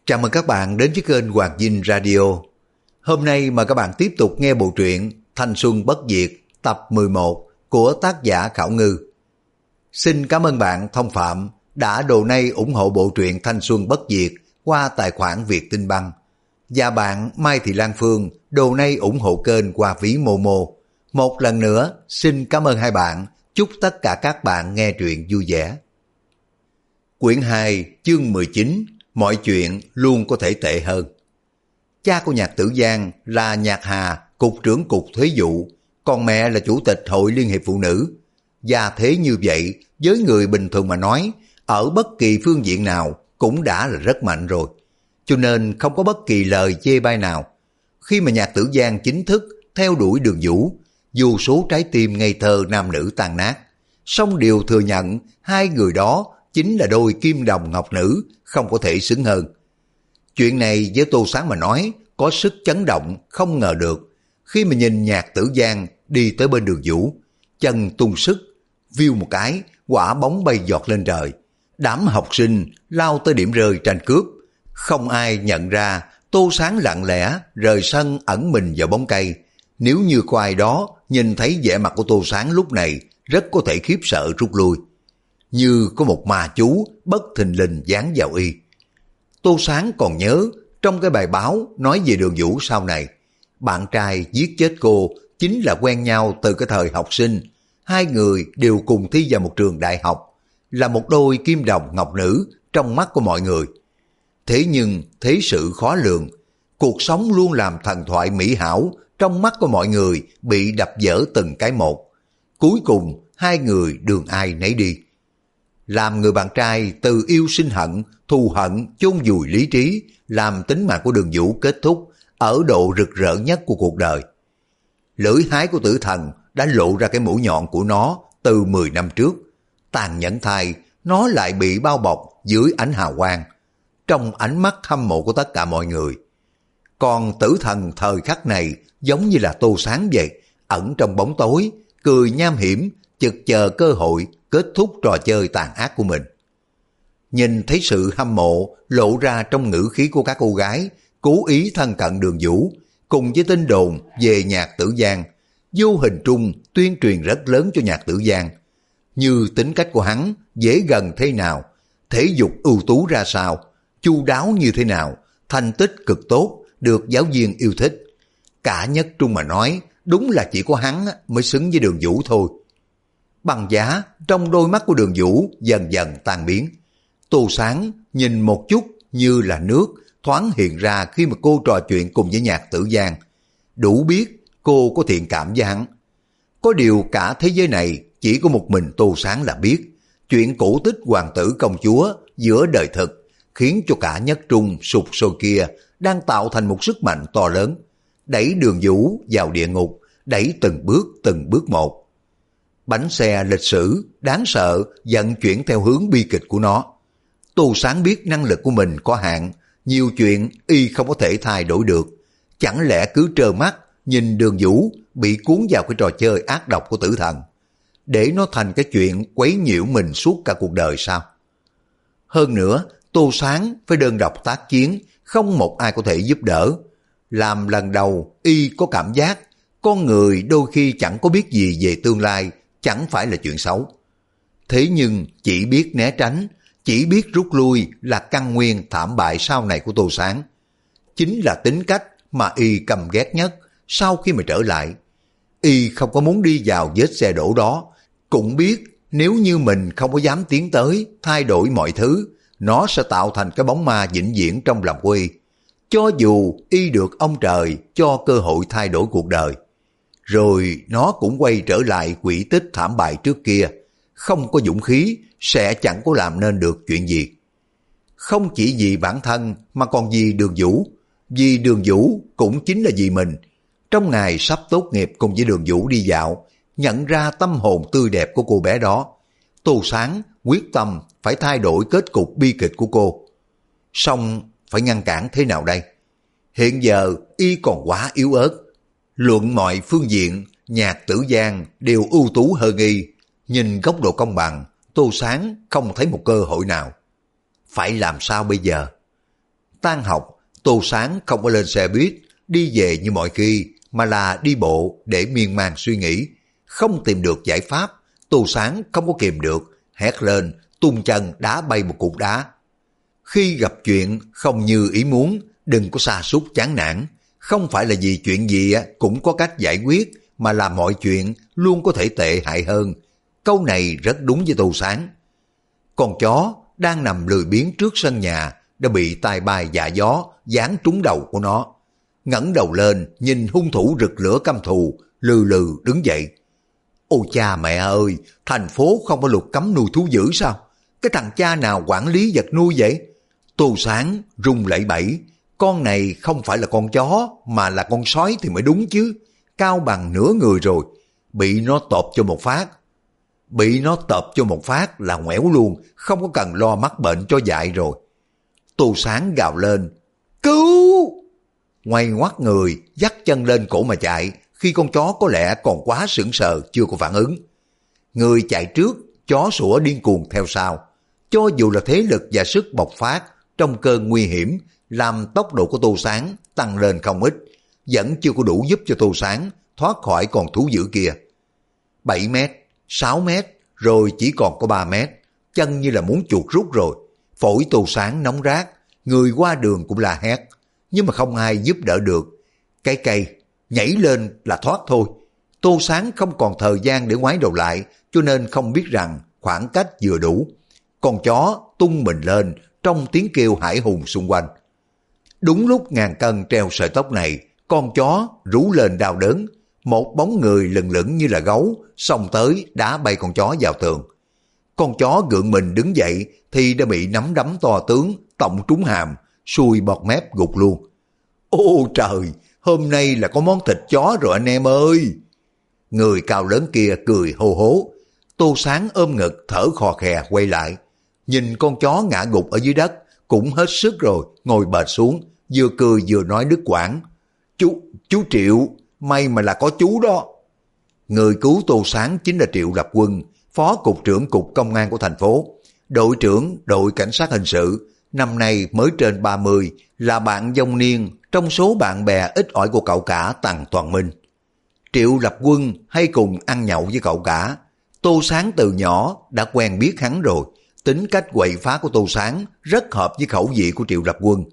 Chào mừng các bạn đến với kênh Hoàng Dinh Radio. Hôm nay mời các bạn tiếp tục nghe bộ truyện Thanh Xuân Bất Diệt tập 11 của tác giả Khảo Ngư. Xin cảm ơn bạn Thông Phạm đã donate ủng hộ bộ truyện Thanh Xuân Bất Diệt qua tài khoản Vietinbank. Và bạn Mai Thị Lan Phương donate ủng hộ kênh qua ví Momo. Một lần nữa xin cảm ơn hai bạn. Chúc tất cả các bạn nghe truyện vui vẻ. Quyển 2 chương 19. Mọi chuyện luôn có thể tệ hơn. Cha của Nhạc Tử Giang là Nhạc Hà, cục trưởng cục thuế vụ, còn mẹ là chủ tịch Hội Liên hiệp Phụ nữ. Và thế như vậy, với người bình thường mà nói, ở bất kỳ phương diện nào cũng đã là rất mạnh rồi. Cho nên không có bất kỳ lời chê bai nào. Khi mà Nhạc Tử Giang chính thức theo đuổi Đường Vũ, dù số trái tim ngây thơ nam nữ tan nát, song đều thừa nhận hai người đó chính là đôi kim đồng ngọc nữ, không có thể xứng hơn. Chuyện này với Tô Sáng mà nói có sức chấn động không ngờ được. Khi mà nhìn Nhạc Tử Giang đi tới bên Đường Vũ, chân tung sức, viu một cái, quả bóng bay giọt lên trời. Đám học sinh lao tới điểm rơi tranh cướp. Không ai nhận ra Tô Sáng lặng lẽ rời sân ẩn mình vào bóng cây. Nếu như có ai đó nhìn thấy vẻ mặt của Tô Sáng lúc này, rất có thể khiếp sợ rút lui. Như có một ma chú bất thình lình dán vào y. Tô Sáng còn nhớ trong cái bài báo nói về Đường Vũ sau này, bạn trai giết chết cô chính là quen nhau từ cái thời học sinh. Hai người đều cùng thi vào một trường đại học, là một đôi kim đồng ngọc nữ trong mắt của mọi người. Thế nhưng thế sự khó lường, cuộc sống luôn làm thần thoại mỹ hảo trong mắt của mọi người bị đập vỡ từng cái một. Cuối cùng hai người đường ai nấy đi. Làm người bạn trai từ yêu sinh hận, thù hận chôn vùi lý trí, làm tính mạng của Đường Vũ kết thúc ở độ rực rỡ nhất của cuộc đời. Lưỡi hái của tử thần đã lộ ra cái mũi nhọn của nó từ 10 năm trước. Tàn nhẫn thay, nó lại bị bao bọc dưới ánh hào quang, trong ánh mắt hâm mộ của tất cả mọi người. Còn tử thần thời khắc này giống như là Tô Sáng vậy, ẩn trong bóng tối, cười nham hiểm, chực chờ cơ hội kết thúc trò chơi tàn ác của mình. Nhìn thấy sự hâm mộ lộ ra trong ngữ khí của các cô gái cố ý thân cận Đường Vũ, cùng với tin đồn về Nhạc Tử Giang, vô hình trung tuyên truyền rất lớn cho Nhạc Tử Giang. Như tính cách của hắn dễ gần thế nào, thể dục ưu tú ra sao, chu đáo như thế nào, thành tích cực tốt, được giáo viên yêu thích. Cả nhất trung mà nói, đúng là chỉ có hắn mới xứng với Đường Vũ thôi. Bằng giá trong đôi mắt của Đường Vũ dần dần tan biến. Tô Sáng nhìn một chút như là nước thoáng hiện ra khi mà cô trò chuyện cùng với Nhạc Tử Giang. Đủ biết cô có thiện cảm với hắn. Có điều cả thế giới này chỉ có một mình Tô Sáng là biết. Chuyện cổ tích hoàng tử công chúa giữa đời thực khiến cho cả nhất trung sụp sôi kia đang tạo thành một sức mạnh to lớn, đẩy Đường Vũ vào địa ngục, đẩy từng bước một. Bánh xe lịch sử đáng sợ vận chuyển theo hướng bi kịch của nó. Tô Sáng biết năng lực của mình có hạn, nhiều chuyện y không có thể thay đổi được. Chẳng lẽ cứ trơ mắt nhìn Đường Vũ bị cuốn vào cái trò chơi ác độc của tử thần, để nó thành cái chuyện quấy nhiễu mình suốt cả cuộc đời sao? Hơn nữa, Tô Sáng phải đơn độc tác chiến, không một ai có thể giúp đỡ. Làm lần đầu y có cảm giác con người đôi khi chẳng có biết gì về tương lai, chẳng phải là chuyện xấu. Thế nhưng chỉ biết né tránh, chỉ biết rút lui là căn nguyên thảm bại sau này của Tô Sáng. Chính là tính cách mà y căm ghét nhất sau khi mà trở lại. Y không có muốn đi vào vết xe đổ đó, cũng biết nếu như mình không có dám tiến tới thay đổi mọi thứ, nó sẽ tạo thành cái bóng ma vĩnh viễn trong lòng của y. Cho dù y được ông trời cho cơ hội thay đổi cuộc đời, rồi nó cũng quay trở lại quỹ tích thảm bại trước kia. Không có dũng khí sẽ chẳng có làm nên được chuyện gì. Không chỉ vì bản thân mà còn vì Đường Vũ. Vì Đường Vũ cũng chính là vì mình. Trong ngày sắp tốt nghiệp cùng với Đường Vũ đi dạo, nhận ra tâm hồn tươi đẹp của cô bé đó, Tô Sáng quyết tâm phải thay đổi kết cục bi kịch của cô. Song phải ngăn cản thế nào đây? Hiện giờ y còn quá yếu ớt. Luận mọi phương diện, Nhạc Tử Giang đều ưu tú hơn y. Nhìn góc độ công bằng, Tô Sáng không thấy một cơ hội nào. Phải làm sao bây giờ? Tan học, Tô Sáng không có lên xe buýt, đi về như mọi khi, mà là đi bộ để miên man suy nghĩ. Không tìm được giải pháp, Tô Sáng không có kìm được, hét lên, tung chân đá bay một cục đá. Khi gặp chuyện không như ý muốn, đừng có sa sút chán nản. Không phải là vì chuyện gì cũng có cách giải quyết, mà là mọi chuyện luôn có thể tệ hại hơn. Câu này rất đúng với Tô Sáng. Con chó đang nằm lười biếng trước sân nhà đã bị tai bay dạ gió giáng trúng đầu của nó. Ngẩng đầu lên nhìn hung thủ rực lửa căm thù, lừ lừ đứng dậy. Ôi cha mẹ ơi, thành phố không có luật cấm nuôi thú dữ sao? Cái thằng cha nào quản lý vật nuôi vậy? Tô Sáng run lẩy bẩy, con này không phải là con chó mà là con sói thì mới đúng chứ. Cao bằng nửa người rồi, bị nó tộp cho một phát. Bị nó tộp cho một phát là ngoẻo luôn, không có cần lo mắc bệnh cho dại rồi. Tô Sáng gào lên, cứu! Ngoay ngoắt người, dắt chân lên cổ mà chạy, khi con chó có lẽ còn quá sững sờ chưa có phản ứng. Người chạy trước, chó sủa điên cuồng theo sau. Cho dù là thế lực và sức bộc phát trong cơn nguy hiểm, làm tốc độ của Tô Sáng tăng lên không ít, vẫn chưa có đủ giúp cho Tô Sáng thoát khỏi con thú dữ kia. 7 mét, 6 mét, rồi chỉ còn có 3 mét, chân như là muốn chuột rút rồi. Phổi Tô Sáng nóng rát, người qua đường cũng la hét, nhưng mà không ai giúp đỡ được. Cái cây nhảy lên là thoát thôi. Tô Sáng không còn thời gian để ngoái đầu lại, cho nên không biết rằng khoảng cách vừa đủ. Con chó tung mình lên trong tiếng kêu hãi hùng xung quanh. Đúng lúc ngàn cân treo sợi tóc này, con chó rú lên đau đớn. Một bóng người lừng lững như là gấu xông tới đá bay con chó vào tường. Con chó gượng mình đứng dậy thì đã bị nắm đấm to tướng tổng trúng hàm, sùi bọt mép gục luôn. Ô trời, hôm nay là có món thịt chó rồi anh em ơi! Người cao lớn kia cười hô hố. Tô Sáng ôm ngực thở khò khè quay lại. Nhìn con chó ngã gục ở dưới đất, cũng hết sức rồi, ngồi bệt xuống, vừa cười vừa nói đứt quãng. Chú Triệu, may mà là có chú đó. Người cứu Tô Sáng chính là Triệu Lập Quân, Phó Cục trưởng Cục Công an của thành phố, đội trưởng đội cảnh sát hình sự, năm nay mới trên 30, là bạn vong niên trong số bạn bè ít ỏi của cậu cả Tằng Toàn Minh. Triệu Lập Quân hay cùng ăn nhậu với cậu cả. Tô Sáng từ nhỏ đã quen biết hắn rồi, tính cách quậy phá của Tô Sáng rất hợp với khẩu vị của Triệu Lập Quân.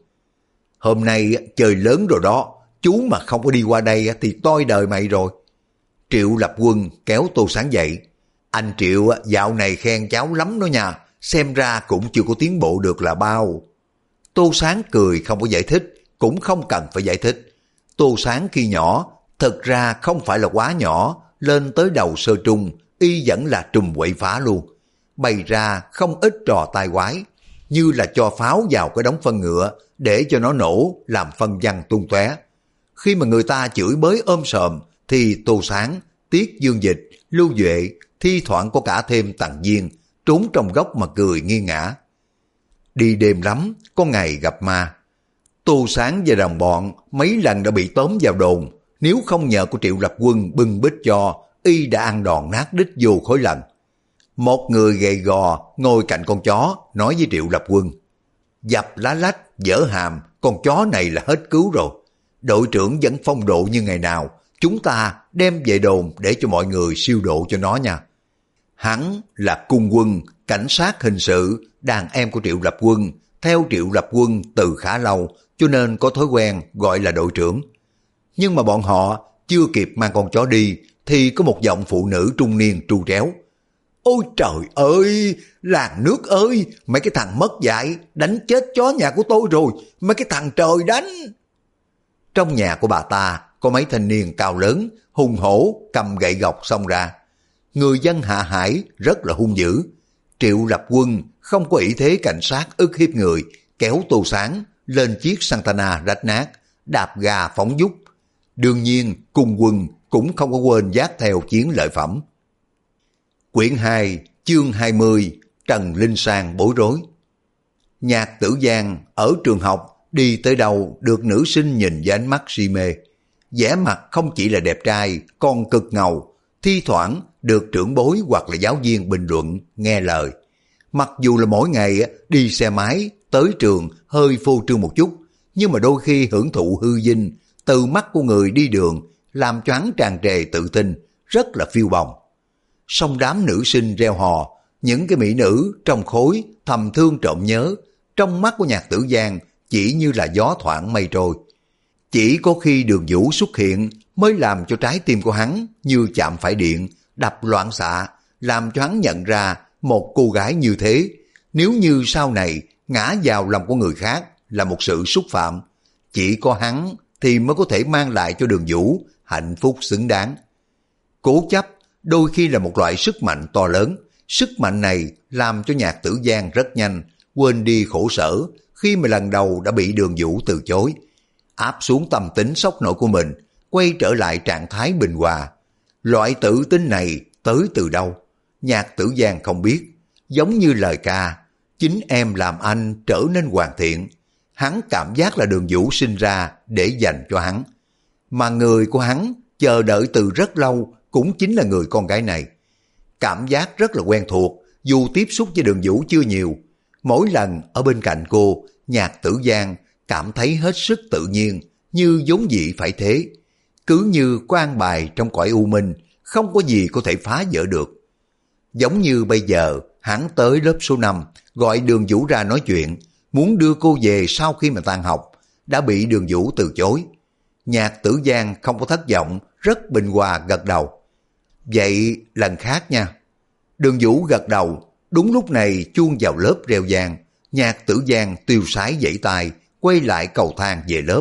Hôm nay trời lớn rồi đó, chú mà không có đi qua đây thì toi đời mày rồi. Triệu Lập Quân kéo Tô Sáng dậy. Anh Triệu dạo này khen cháu lắm đó nha, xem ra cũng chưa có tiến bộ được là bao. Tô Sáng cười không có giải thích, cũng không cần phải giải thích. Tô Sáng khi nhỏ, thật ra không phải là quá nhỏ, lên tới đầu sơ trung, y vẫn là trùm quậy phá luôn. Bày ra không ít trò tai quái, như là cho pháo vào cái đống phân ngựa để cho nó nổ làm phân văng tung tóe. Khi mà người ta chửi bới sòm thì Tô Sáng, Tiết Dương Dịch, Lưu Duệ, thi thoảng có cả thêm Tằng Viên trốn trong góc mà cười nghiêng ngã. Đi đêm lắm, có ngày gặp ma. Tô Sáng và đồng bọn mấy lần đã bị tóm vào đồn, nếu không nhờ của Triệu Lập Quân bưng bít cho, y đã ăn đòn nát đít vô khối lần. Một người gầy gò ngồi cạnh con chó nói với Triệu Lập Quân: dập lá lách, dở hàm, con chó này là hết cứu rồi. Đội trưởng vẫn phong độ như ngày nào, chúng ta đem về đồn để cho mọi người siêu độ cho nó nha. Hắn là Cung Quân, cảnh sát hình sự, đàn em của Triệu Lập Quân, theo Triệu Lập Quân từ khá lâu, cho nên có thói quen gọi là đội trưởng. Nhưng mà bọn họ chưa kịp mang con chó đi, thì có một giọng phụ nữ trung niên tru tréo: ôi trời ơi, làng nước ơi, mấy cái thằng mất dạy, đánh chết chó nhà của tôi rồi, mấy cái thằng trời đánh. Trong nhà của bà ta có mấy thanh niên cao lớn, hùng hổ, cầm gậy gộc xông ra. Người dân hạ hải rất là hung dữ. Triệu Lập Quân không có ý thế cảnh sát ức hiếp người, kéo Tô Sáng lên chiếc Santana rách nát, đạp gà phóng dút. Đương nhiên Cung Quân cũng không có quên dắt theo chiến lợi phẩm. Quyển 2, chương 20, Trần Linh Sang bối rối. Nhạc Tử Giang ở trường học đi tới đâu được nữ sinh nhìn với ánh mắt si mê. Vẻ mặt không chỉ là đẹp trai, còn cực ngầu, thi thoảng được trưởng bối hoặc là giáo viên bình luận, nghe lời. Mặc dù là mỗi ngày đi xe máy tới trường hơi phô trương một chút, nhưng mà đôi khi hưởng thụ hư vinh từ mắt của người đi đường làm choáng tràn trề tự tin, rất là phiêu bồng. Song đám nữ sinh reo hò, những cái mỹ nữ trong khối thầm thương trộm nhớ, trong mắt của Nhạc Tử Giang chỉ như là gió thoảng mây trôi. Chỉ có khi Đường Vũ xuất hiện mới làm cho trái tim của hắn như chạm phải điện, đập loạn xạ, làm cho hắn nhận ra một cô gái như thế, nếu như sau này ngã vào lòng của người khác là một sự xúc phạm, chỉ có hắn thì mới có thể mang lại cho Đường Vũ hạnh phúc xứng đáng. Cố chấp đôi khi là một loại sức mạnh to lớn, sức mạnh này làm cho Nhạc Tử Giang rất nhanh quên đi khổ sở khi mà lần đầu đã bị Đường Vũ từ chối, áp xuống tâm tính sốc nổi của mình, quay trở lại trạng thái bình hòa. Loại tự tin này tới từ đâu? Nhạc Tử Giang không biết, giống như lời ca, chính em làm anh trở nên hoàn thiện. Hắn cảm giác là Đường Vũ sinh ra để dành cho hắn, mà người của hắn chờ đợi từ rất lâu cũng chính là người con gái này. Cảm giác rất là quen thuộc, dù tiếp xúc với Đường Vũ chưa nhiều. Mỗi lần ở bên cạnh cô, Nhạc Tử Giang cảm thấy hết sức tự nhiên, như vốn dĩ phải thế. Cứ như có an bài trong cõi u minh, không có gì có thể phá vỡ được. Giống như bây giờ, hắn tới lớp số 5, gọi Đường Vũ ra nói chuyện, muốn đưa cô về sau khi mà tan học, đã bị Đường Vũ từ chối. Nhạc Tử Giang không có thất vọng, rất bình hòa gật đầu. Vậy lần khác nha. Đường Vũ gật đầu. Đúng lúc này chuông vào lớp reo vang, Nhạc Tử Giang tiêu sái vẫy tay, quay lại cầu thang về lớp.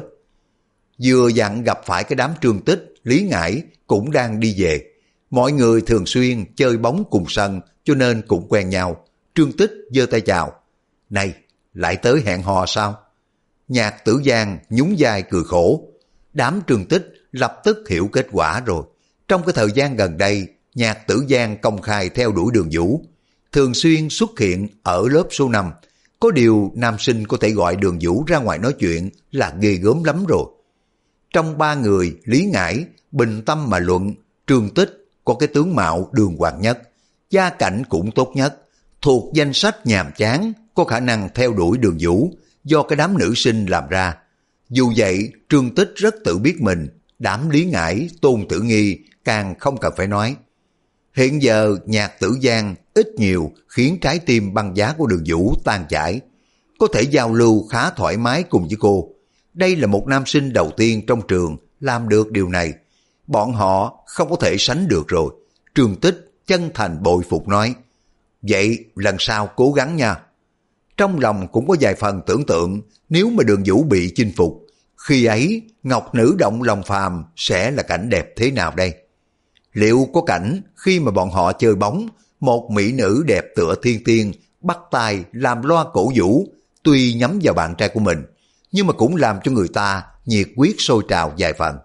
Vừa dặn gặp phải cái đám Trương Tích, Lý Ngải cũng đang đi về. Mọi người thường xuyên chơi bóng cùng sân cho nên cũng quen nhau. Trương Tích giơ tay chào. Này, lại tới hẹn hò sao? Nhạc Tử Giang nhún vai cười khổ. Đám Trương Tích lập tức hiểu kết quả rồi. Trong cái thời gian gần đây, Nhạc Tử Giang công khai theo đuổi Đường Vũ, thường xuyên xuất hiện ở lớp số 5. Có điều nam sinh có thể gọi Đường Vũ ra ngoài nói chuyện là ghê gớm lắm rồi. Trong 3 người, Lý Ngải bình tâm mà luận, Trương Tích có cái tướng mạo đường hoàng nhất, gia cảnh cũng tốt nhất, thuộc danh sách nhàm chán, có khả năng theo đuổi Đường Vũ do cái đám nữ sinh làm ra. Dù vậy, Trương Tích rất tự biết mình, đám Lý Ngải, Tôn Tử Nghi càng không cần phải nói. Hiện giờ Nhạc Tử Giang ít nhiều khiến trái tim băng giá của Đường Vũ tan chảy, có thể giao lưu khá thoải mái cùng với cô. Đây là một nam sinh đầu tiên trong trường làm được điều này. Bọn họ không có thể sánh được rồi. Trương Tích chân thành bội phục nói, vậy lần sau cố gắng nha. Trong lòng cũng có vài phần tưởng tượng, nếu mà Đường Vũ bị chinh phục, khi ấy ngọc nữ động lòng phàm sẽ là cảnh đẹp thế nào đây? Liệu có cảnh khi mà bọn họ chơi bóng, một mỹ nữ đẹp tựa thiên tiên bắt tay làm loa cổ vũ, tuy nhắm vào bạn trai của mình, nhưng mà cũng làm cho người ta nhiệt huyết sôi trào vài phần.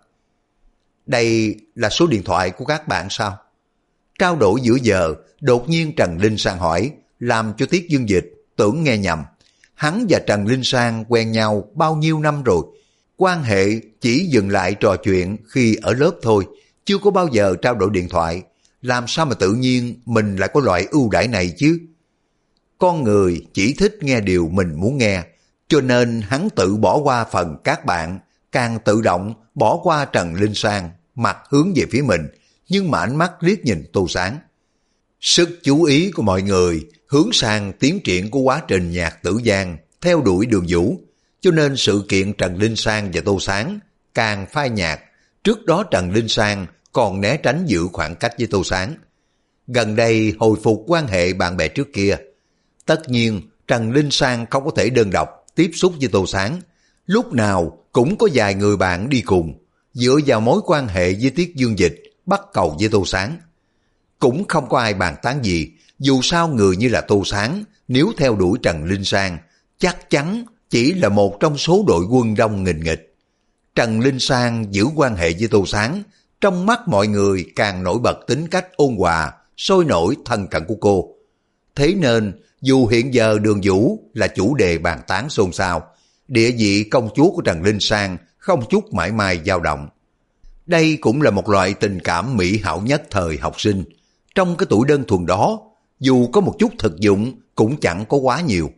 Đây là số điện thoại của các bạn sao? Trao đổi giữa giờ, đột nhiên Trần Linh Sang hỏi, làm cho Tiết Dương Dịch tưởng nghe nhầm. Hắn và Trần Linh Sang quen nhau bao nhiêu năm rồi, quan hệ chỉ dừng lại trò chuyện khi ở lớp thôi, chưa có bao giờ trao đổi điện thoại. Làm sao mà tự nhiên mình lại có loại ưu đãi này chứ? Con người chỉ thích nghe điều mình muốn nghe, cho nên hắn tự bỏ qua phần các bạn, càng tự động bỏ qua Trần Linh Sang, mặt hướng về phía mình, nhưng mà ánh mắt liếc nhìn Tô Sáng. Sức chú ý của mọi người hướng sang tiến triển của quá trình Nhạc Tử Giang theo đuổi Đường Vũ, cho nên sự kiện Trần Linh Sang và Tô Sáng càng phai nhạt. Trước đó Trần Linh Sang còn né tránh giữ khoảng cách với Tô Sáng. Gần đây hồi phục quan hệ bạn bè trước kia. Tất nhiên Trần Linh Sang không có thể đơn độc tiếp xúc với Tô Sáng. Lúc nào cũng có vài người bạn đi cùng, dựa vào mối quan hệ với Tiết Dương Dịch bắt cầu với Tô Sáng. Cũng không có ai bàn tán gì, dù sao người như là Tô Sáng nếu theo đuổi Trần Linh Sang chắc chắn chỉ là một trong số đội quân đông nghìn nghịch. Trần Linh Sang giữ quan hệ với Tô Sáng, trong mắt mọi người càng nổi bật tính cách ôn hòa, sôi nổi thân cận của cô. Thế nên dù hiện giờ Đường Vũ là chủ đề bàn tán xôn xao, địa vị công chúa của Trần Linh Sang không chút mãi mai dao động. Đây cũng là một loại tình cảm mỹ hảo nhất thời học sinh. Trong cái tuổi đơn thuần đó, dù có một chút thực dụng cũng chẳng có quá nhiều.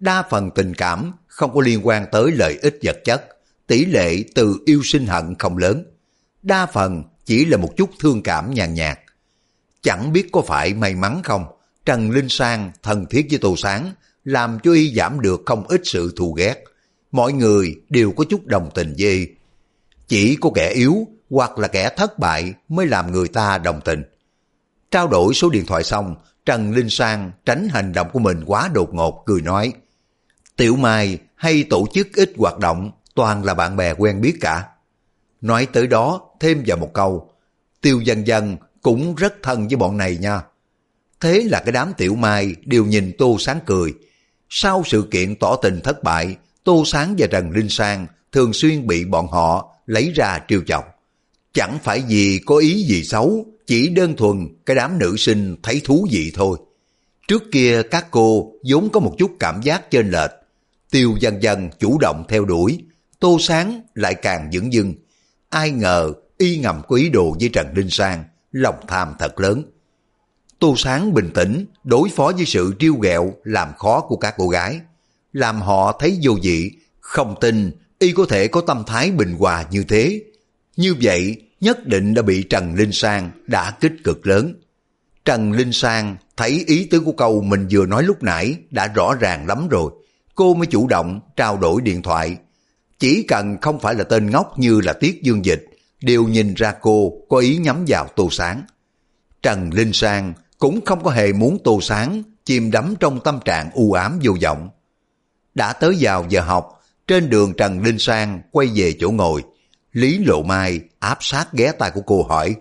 đa phần tình cảm không có liên quan tới lợi ích vật chất, tỷ lệ từ yêu sinh hận không lớn, đa phần chỉ là một chút thương cảm nhàn nhạt. Chẳng biết có phải may mắn không, Trần Linh Sang thân thiết với Tô Sáng, làm cho y giảm được không ít sự thù ghét. Mọi người đều có chút đồng tình với y. Chỉ có kẻ yếu hoặc là kẻ thất bại mới làm người ta đồng tình. Trao đổi số điện thoại xong, Trần Linh Sang tránh hành động của mình quá đột ngột, cười nói: Tiểu Mai hay tổ chức ít hoạt động, toàn là bạn bè quen biết cả. Nói tới đó thêm vào một câu: Tiêu Dân Dân cũng rất thân với bọn này nha. Thế là cái đám Tiểu Mai đều nhìn Tô Sáng cười. Sau sự kiện tỏ tình thất bại, Tô Sáng và Trần Linh Sang thường xuyên bị bọn họ lấy ra trêu chọc. Chẳng phải vì có ý gì xấu, chỉ đơn thuần cái đám nữ sinh thấy thú vị thôi. Trước kia các cô vốn có một chút cảm giác chênh lệch. Tiêu Dân Dân chủ động theo đuổi, Tô Sáng lại càng dửng dưng. Ai ngờ y ngầm có ý đồ với Trần Linh Sang, lòng tham thật lớn. Tô Sáng bình tĩnh đối phó với sự trêu ghẹo làm khó của các cô gái, làm họ thấy vô vị, không tin y có thể có tâm thái bình hòa như thế. Như vậy nhất định đã bị Trần Linh Sang đả kích cực lớn. Trần Linh Sang thấy ý tứ của câu mình vừa nói lúc nãy đã rõ ràng lắm rồi, cô mới chủ động trao đổi điện thoại. Chỉ cần không phải là tên ngốc như là Tiết Dương Dịch, đều nhìn ra cô có ý nhắm vào Tô Sáng. Trần Linh Sang cũng không có hề muốn Tô Sáng chìm đắm trong tâm trạng u ám vô vọng. Đã tới vào giờ học, trên đường Trần Linh Sang quay về chỗ ngồi, Lý Lộ Mai áp sát ghé tai của cô hỏi: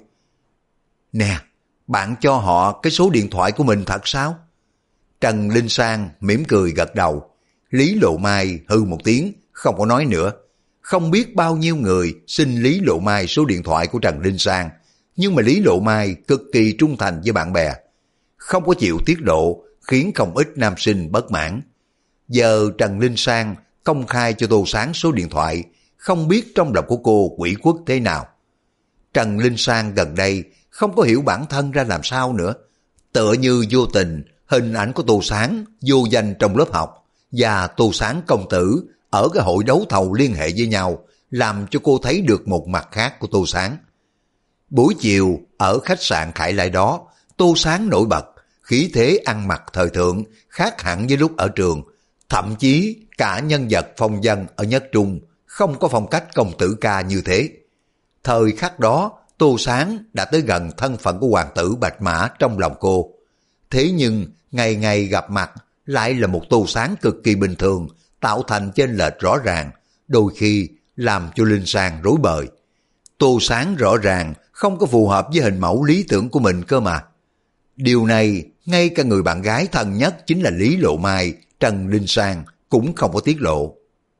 Nè, bạn cho họ cái số điện thoại của mình thật sao? Trần Linh Sang mỉm cười gật đầu. Lý Lộ Mai hư một tiếng, không có nói nữa. Không biết bao nhiêu người xin Lý Lộ Mai số điện thoại của Trần Linh Sang, nhưng mà Lý Lộ Mai cực kỳ trung thành với bạn bè, không có chịu tiết lộ, khiến không ít nam sinh bất mãn. Giờ Trần Linh Sang công khai cho Tô Sáng số điện thoại, không biết trong lòng của cô ủy khuất thế nào. Trần Linh Sang gần đây không có hiểu bản thân ra làm sao nữa. Tựa như vô tình, hình ảnh của Tô Sáng vô danh trong lớp học và Tô Sáng công tử ở cái hội đấu thầu liên hệ với nhau, làm cho cô thấy được một mặt khác của Tô Sáng. Buổi chiều ở khách sạn Khải Lai đó, Tô Sáng nổi bật, khí thế ăn mặc thời thượng, khác hẳn với lúc ở trường. Thậm chí cả nhân vật phong dân ở Nhất Trung không có phong cách công tử ca như thế. Thời khắc đó, Tô Sáng đã tới gần thân phận của hoàng tử Bạch Mã trong lòng cô. Thế nhưng ngày ngày gặp mặt lại là một Tô Sáng cực kỳ bình thường, tạo thành chênh lệch rõ ràng, đôi khi làm cho Linh Sang rối bời. Tô Sáng rõ ràng không có phù hợp với hình mẫu lý tưởng của mình cơ mà. Điều này ngay cả người bạn gái thân nhất chính là Lý Lộ Mai, Trần Linh Sang cũng không có tiết lộ.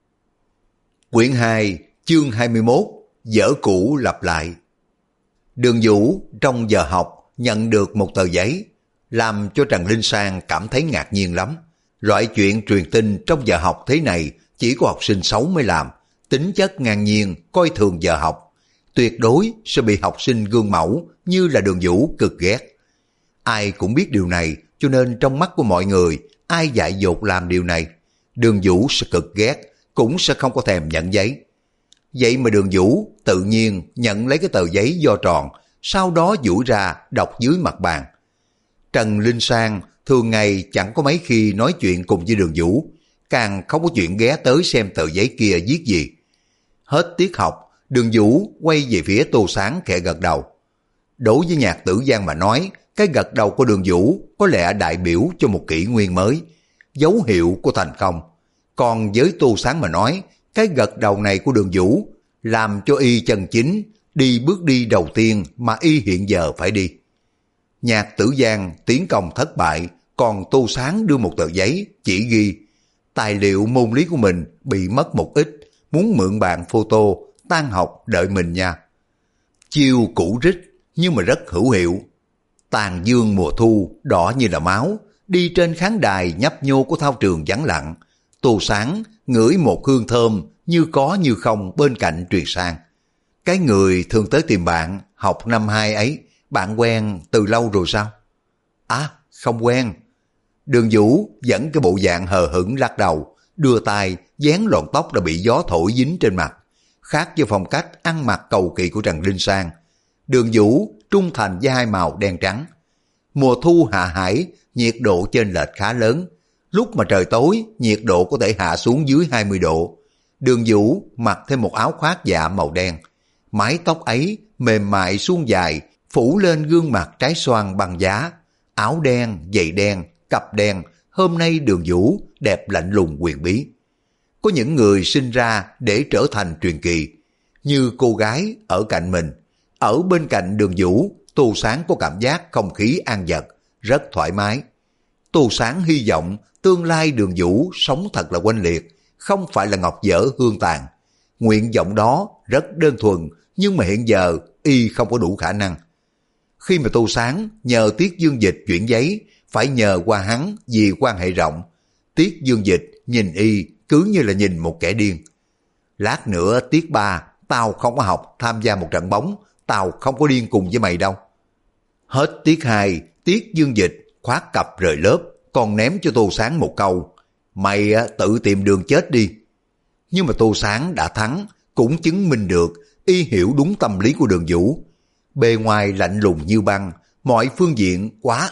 Quyển 2, chương 21, dở cũ lặp lại. Đường Vũ trong giờ học nhận được một tờ giấy, làm cho Trần Linh Sang cảm thấy ngạc nhiên lắm. Loại chuyện truyền tin trong giờ học thế này chỉ có học sinh xấu mới làm, tính chất ngang nhiên, coi thường giờ học. Tuyệt đối sẽ bị học sinh gương mẫu như là Đường Vũ cực ghét. Ai cũng biết điều này, cho nên trong mắt của mọi người, ai dại dột làm điều này, Đường Vũ sẽ cực ghét, cũng sẽ không có thèm nhận giấy. Vậy mà Đường Vũ tự nhiên nhận lấy cái tờ giấy do tròn, sau đó duỗi ra đọc dưới mặt bàn. Trần Linh Sang thường ngày chẳng có mấy khi nói chuyện cùng với Đường Vũ, càng không có chuyện ghé tới xem tờ giấy kia viết gì. Hết tiết học, Đường Vũ quay về phía Tô Sáng khẽ gật đầu. Đối với Nhạc Tử Giang mà nói, cái gật đầu của Đường Vũ có lẽ đại biểu cho một kỷ nguyên mới, dấu hiệu của thành công. Còn với Tô Sáng mà nói, cái gật đầu này của Đường Vũ làm cho y chân chính đi bước đi đầu tiên mà y hiện giờ phải đi. Nhạc Tử Giang tiến công thất bại, còn Tô Sáng đưa một tờ giấy chỉ ghi tài liệu môn lý của mình bị mất một ít, muốn mượn bạn photo, tan học đợi mình nha. Chiêu cũ rích nhưng mà rất hữu hiệu. Tàn dương mùa thu đỏ như là máu, đi trên khán đài nhấp nhô của thao trường vắng lặng. Tô Sáng ngửi một hương thơm như có như không bên cạnh truyền sang. Cái người thường tới tìm bạn học năm 2 ấy, bạn quen từ lâu rồi sao? À, không quen. Đường Vũ dẫn cái bộ dạng hờ hững lắc đầu, đưa tay dán lọn tóc đã bị gió thổi dính trên mặt, khác với phong cách ăn mặc cầu kỳ của Trần Linh Sang. Đường Vũ trung thành với hai màu đen trắng. Mùa thu hạ hải, nhiệt độ chênh lệch khá lớn. Lúc mà trời tối, nhiệt độ có thể hạ xuống dưới 20 độ. Đường Vũ mặc thêm một áo khoác dạ màu đen. Mái tóc ấy mềm mại suông dài, phủ lên gương mặt trái xoan băng giá. Áo đen, giày đen, cặp đen, hôm nay Đường Vũ đẹp lạnh lùng huyền bí. Có những người sinh ra để trở thành truyền kỳ, như cô gái ở cạnh mình. Ở bên cạnh Đường Vũ, Tô Sáng có cảm giác không khí an vật, rất thoải mái. Tô Sáng hy vọng tương lai Đường Vũ sống thật là oanh liệt, không phải là ngọc dở hương tàn. Nguyện vọng đó rất đơn thuần, nhưng mà hiện giờ y không có đủ khả năng. Khi mà Tô Sáng nhờ Tiết Dương Dịch chuyển giấy, phải nhờ qua hắn vì quan hệ rộng. Tiết Dương Dịch nhìn y cứ như là nhìn một kẻ điên. Lát nữa tiết 3, tao không có học tham gia một trận bóng, tao không có điên cùng với mày đâu. Hết tiết 2, Tiết Dương Dịch khoác cặp rời lớp, còn ném cho Tô Sáng một câu: mày tự tìm đường chết đi. Nhưng mà Tô Sáng đã thắng, cũng chứng minh được y hiểu đúng tâm lý của Đường Vũ. Bề ngoài lạnh lùng như băng, mọi phương diện quá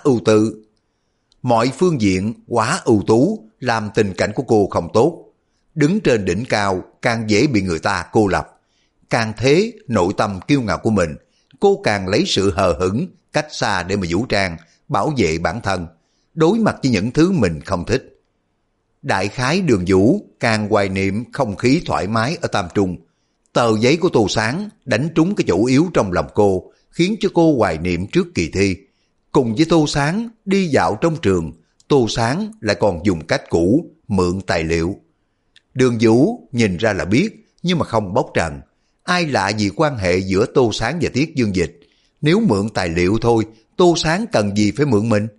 ưu tú, làm tình cảnh của cô không tốt. Đứng trên đỉnh cao càng dễ bị người ta cô lập. Càng thế nội tâm kiêu ngạo của mình, cô càng lấy sự hờ hững, cách xa để mà vũ trang, bảo vệ bản thân, đối mặt với những thứ mình không thích. Đại khái Đường Vũ càng hoài niệm không khí thoải mái ở Tam Trung. Tờ giấy của Tô Sáng đánh trúng cái chỗ yếu trong lòng cô, khiến cho cô hoài niệm trước kỳ thi. Cùng với Tô Sáng đi dạo trong trường, Tô Sáng lại còn dùng cách cũ mượn tài liệu. Đường Vũ nhìn ra là biết, nhưng mà không bóc trần. Ai lạ gì quan hệ giữa Tô Sáng và Tiết Dương Dịch. Nếu mượn tài liệu thôi, Tô Sáng cần gì phải mượn mình?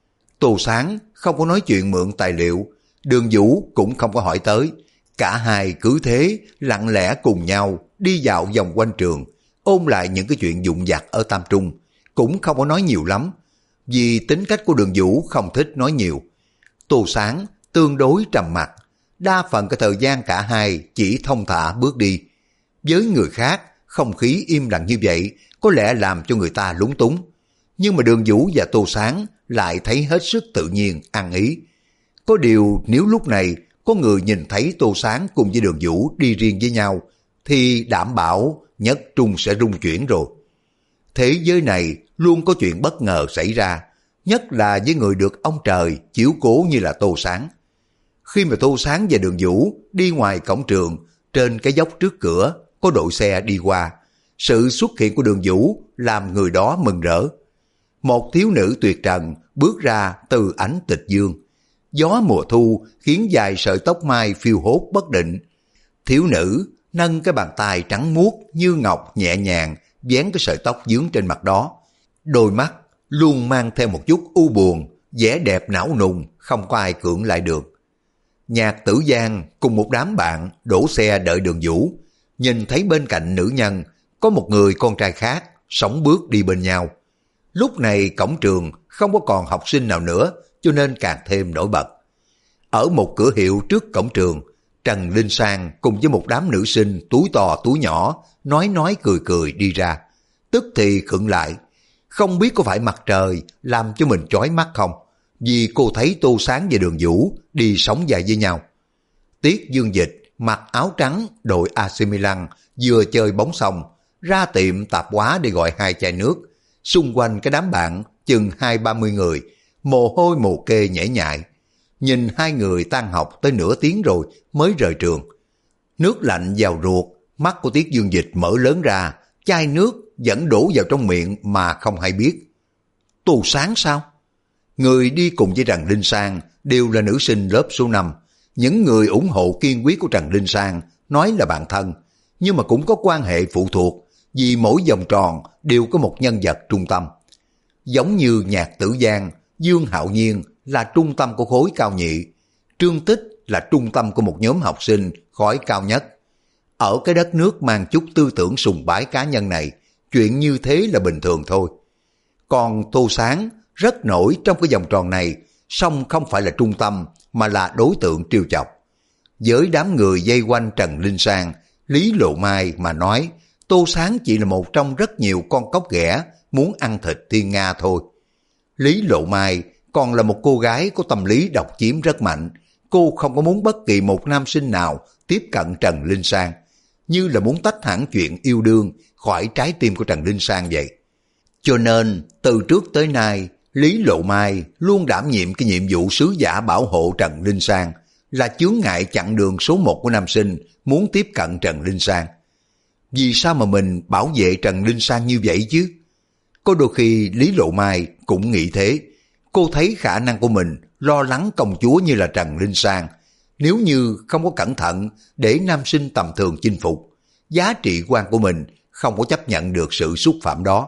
Tô Sáng không có nói chuyện mượn tài liệu, Đường Vũ cũng không có hỏi tới. Cả hai cứ thế lặng lẽ cùng nhau đi dạo vòng quanh trường, ôn lại những cái chuyện vụn vặt ở Tam Trung, cũng không có nói nhiều lắm, vì tính cách của Đường Vũ không thích nói nhiều. Tô Sáng tương đối trầm mặc, đa phần cái thời gian cả hai chỉ thông thả bước đi. Với người khác, không khí im lặng như vậy có lẽ làm cho người ta lúng túng, nhưng mà Đường Vũ và Tô Sáng lại thấy hết sức tự nhiên, ăn ý. Có điều nếu lúc này có người nhìn thấy Tô Sáng cùng với Đường Vũ đi riêng với nhau, thì đảm bảo nhất trung sẽ rung chuyển rồi. Thế giới này luôn có chuyện bất ngờ xảy ra, nhất là với người được ông trời chiếu cố như là Tô Sáng. Khi mà Tô Sáng và Đường Vũ đi ngoài cổng trường, trên cái dốc trước cửa có đội xe đi qua. Sự xuất hiện của Đường Vũ làm người đó mừng rỡ. Một thiếu nữ tuyệt trần bước ra từ ánh tịch dương. Gió mùa thu khiến dài sợi tóc mai phiêu hốt bất định. Thiếu nữ nâng cái bàn tay trắng muốt như ngọc nhẹ nhàng vén cái sợi tóc dướng trên mặt đó. Đôi mắt luôn mang theo một chút u buồn, vẻ đẹp não nùng, không có ai cưỡng lại được. Nhạc Tử Giang cùng một đám bạn đổ xe đợi Đường Vũ, nhìn thấy bên cạnh nữ nhân có một người con trai khác sóng bước đi bên nhau. Lúc này cổng trường không có còn học sinh nào nữa, cho nên càng thêm nổi bật. Ở một cửa hiệu trước cổng trường, Trần Linh Sang cùng với một đám nữ sinh túi to túi nhỏ nói cười cười đi ra. Tức thì khựng lại, không biết có phải mặt trời làm cho mình chói mắt không, vì cô thấy Tô Sáng và Đường Vũ đi sóng vai với nhau. Tiết Dương Dịch mặc áo trắng đội AC Milan, vừa chơi bóng xong ra tiệm tạp hóa để gọi 2 chai nước. Xung quanh cái đám bạn chừng 20-30 người, mồ hôi mồ kê nhễ nhại. Nhìn hai người tan học tới nửa tiếng rồi mới rời trường. Nước lạnh vào ruột, mắt của Tiết Dương Dịch mở lớn ra, chai nước vẫn đổ vào trong miệng mà không hay biết. Tô Sáng sao? Người đi cùng với Trần Linh Sang đều là nữ sinh lớp số 5. Những người ủng hộ kiên quyết của Trần Linh Sang nói là bạn thân, nhưng mà cũng có quan hệ phụ thuộc, vì mỗi vòng tròn đều có một nhân vật trung tâm. Giống như Nhạc Tử Giang, Dương Hạo Nhiên là trung tâm của khối cao nhị, Trương Tích là trung tâm của một nhóm học sinh khối cao nhất. Ở cái đất nước mang chút tư tưởng sùng bái cá nhân này, chuyện như thế là bình thường thôi. Còn Tô Sáng rất nổi trong cái vòng tròn này, song không phải là trung tâm mà là đối tượng trêu chọc. Với đám người vây quanh Trần Linh Sang, Lý Lộ Mai mà nói, Tô Sáng chỉ là một trong rất nhiều con cóc ghẻ muốn ăn thịt Thiên Nga thôi. Lý Lộ Mai còn là một cô gái có tâm lý độc chiếm rất mạnh. Cô không có muốn bất kỳ một nam sinh nào tiếp cận Trần Linh Sang, như là muốn tách hẳn chuyện yêu đương khỏi trái tim của Trần Linh Sang vậy. Cho nên, từ trước tới nay, Lý Lộ Mai luôn đảm nhiệm cái nhiệm vụ sứ giả bảo hộ Trần Linh Sang, là chướng ngại chặn đường số 1 của nam sinh muốn tiếp cận Trần Linh Sang. Vì sao mà mình bảo vệ Trần Linh Sang như vậy chứ? Có đôi khi Lý Lộ Mai cũng nghĩ thế. Cô thấy khả năng của mình lo lắng công chúa như là Trần Linh Sang. Nếu như không có cẩn thận để nam sinh tầm thường chinh phục, giá trị quan của mình không có chấp nhận được sự xúc phạm đó.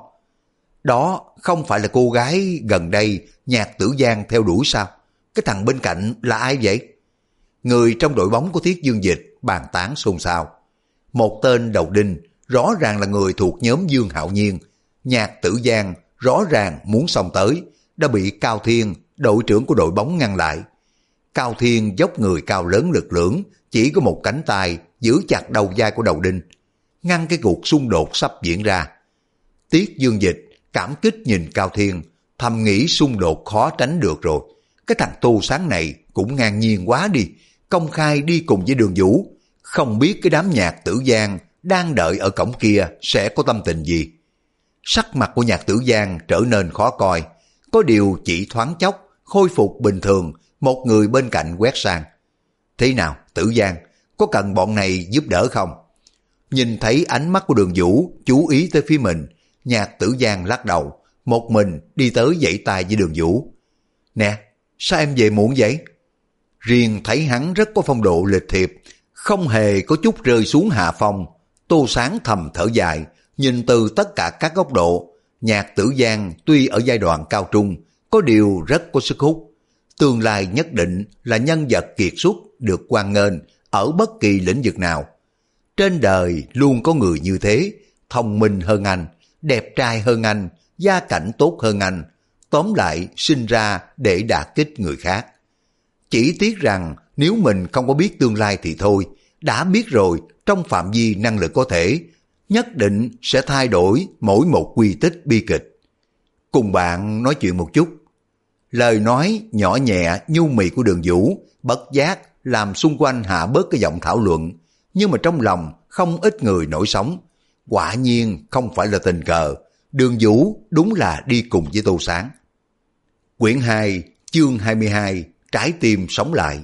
Đó không phải là cô gái gần đây Nhạc Tử Giang theo đuổi sao? Cái thằng bên cạnh là ai vậy? Người trong đội bóng của Thiết Dương Dịch bàn tán xôn xao. Một tên đầu đinh rõ ràng là người thuộc nhóm Dương Hạo Nhiên. Nhạc Tử Giang rõ ràng muốn xông tới, đã bị Cao Thiên, đội trưởng của đội bóng ngăn lại. Cao Thiên dốc người cao lớn lực lưỡng, chỉ có một cánh tay giữ chặt đầu vai của đầu đinh, ngăn cái cuộc xung đột sắp diễn ra. Tiết Dương Dịch cảm kích nhìn Cao Thiên, thầm nghĩ xung đột khó tránh được rồi. Cái thằng Tô Sáng này cũng ngang nhiên quá đi, công khai đi cùng với Đường Vũ, không biết cái đám Nhạc Tử Giang đang đợi ở cổng kia sẽ có tâm tình gì. Sắc mặt của Nhạc Tử Giang trở nên khó coi, có điều chỉ thoáng chốc khôi phục bình thường. Một người bên cạnh quét sang. Thế nào Tử Giang, có cần bọn này giúp đỡ không? Nhìn thấy ánh mắt của Đường Vũ chú ý tới phía mình, Nhạc Tử Giang lắc đầu, một mình đi tới vẫy tay với Đường Vũ. Nè, sao em về muộn vậy? Riêng thấy hắn rất có phong độ lịch thiệp, không hề có chút rơi xuống hạ phong. Tô Sáng thầm thở dài, nhìn từ tất cả các góc độ. Nhạc Tử Giang tuy ở giai đoạn cao trung, có điều rất có sức hút. Tương lai nhất định là nhân vật kiệt xuất được hoan nghênh ở bất kỳ lĩnh vực nào. Trên đời luôn có người như thế, thông minh hơn anh, đẹp trai hơn anh, gia cảnh tốt hơn anh, tóm lại sinh ra để đả kích người khác. Chỉ tiếc rằng nếu mình không có biết tương lai thì thôi, đã biết rồi trong phạm vi năng lực có thể, nhất định sẽ thay đổi mỗi một quy tích bi kịch. Cùng bạn nói chuyện một chút. Lời nói nhỏ nhẹ nhu mì của Đường Vũ bất giác làm xung quanh hạ bớt cái giọng thảo luận, nhưng mà trong lòng không ít người nổi sóng. Quả nhiên không phải là tình cờ, Đường Vũ đúng là đi cùng với Tô Sáng. Quyển 2, chương 22, trái tim sống lại.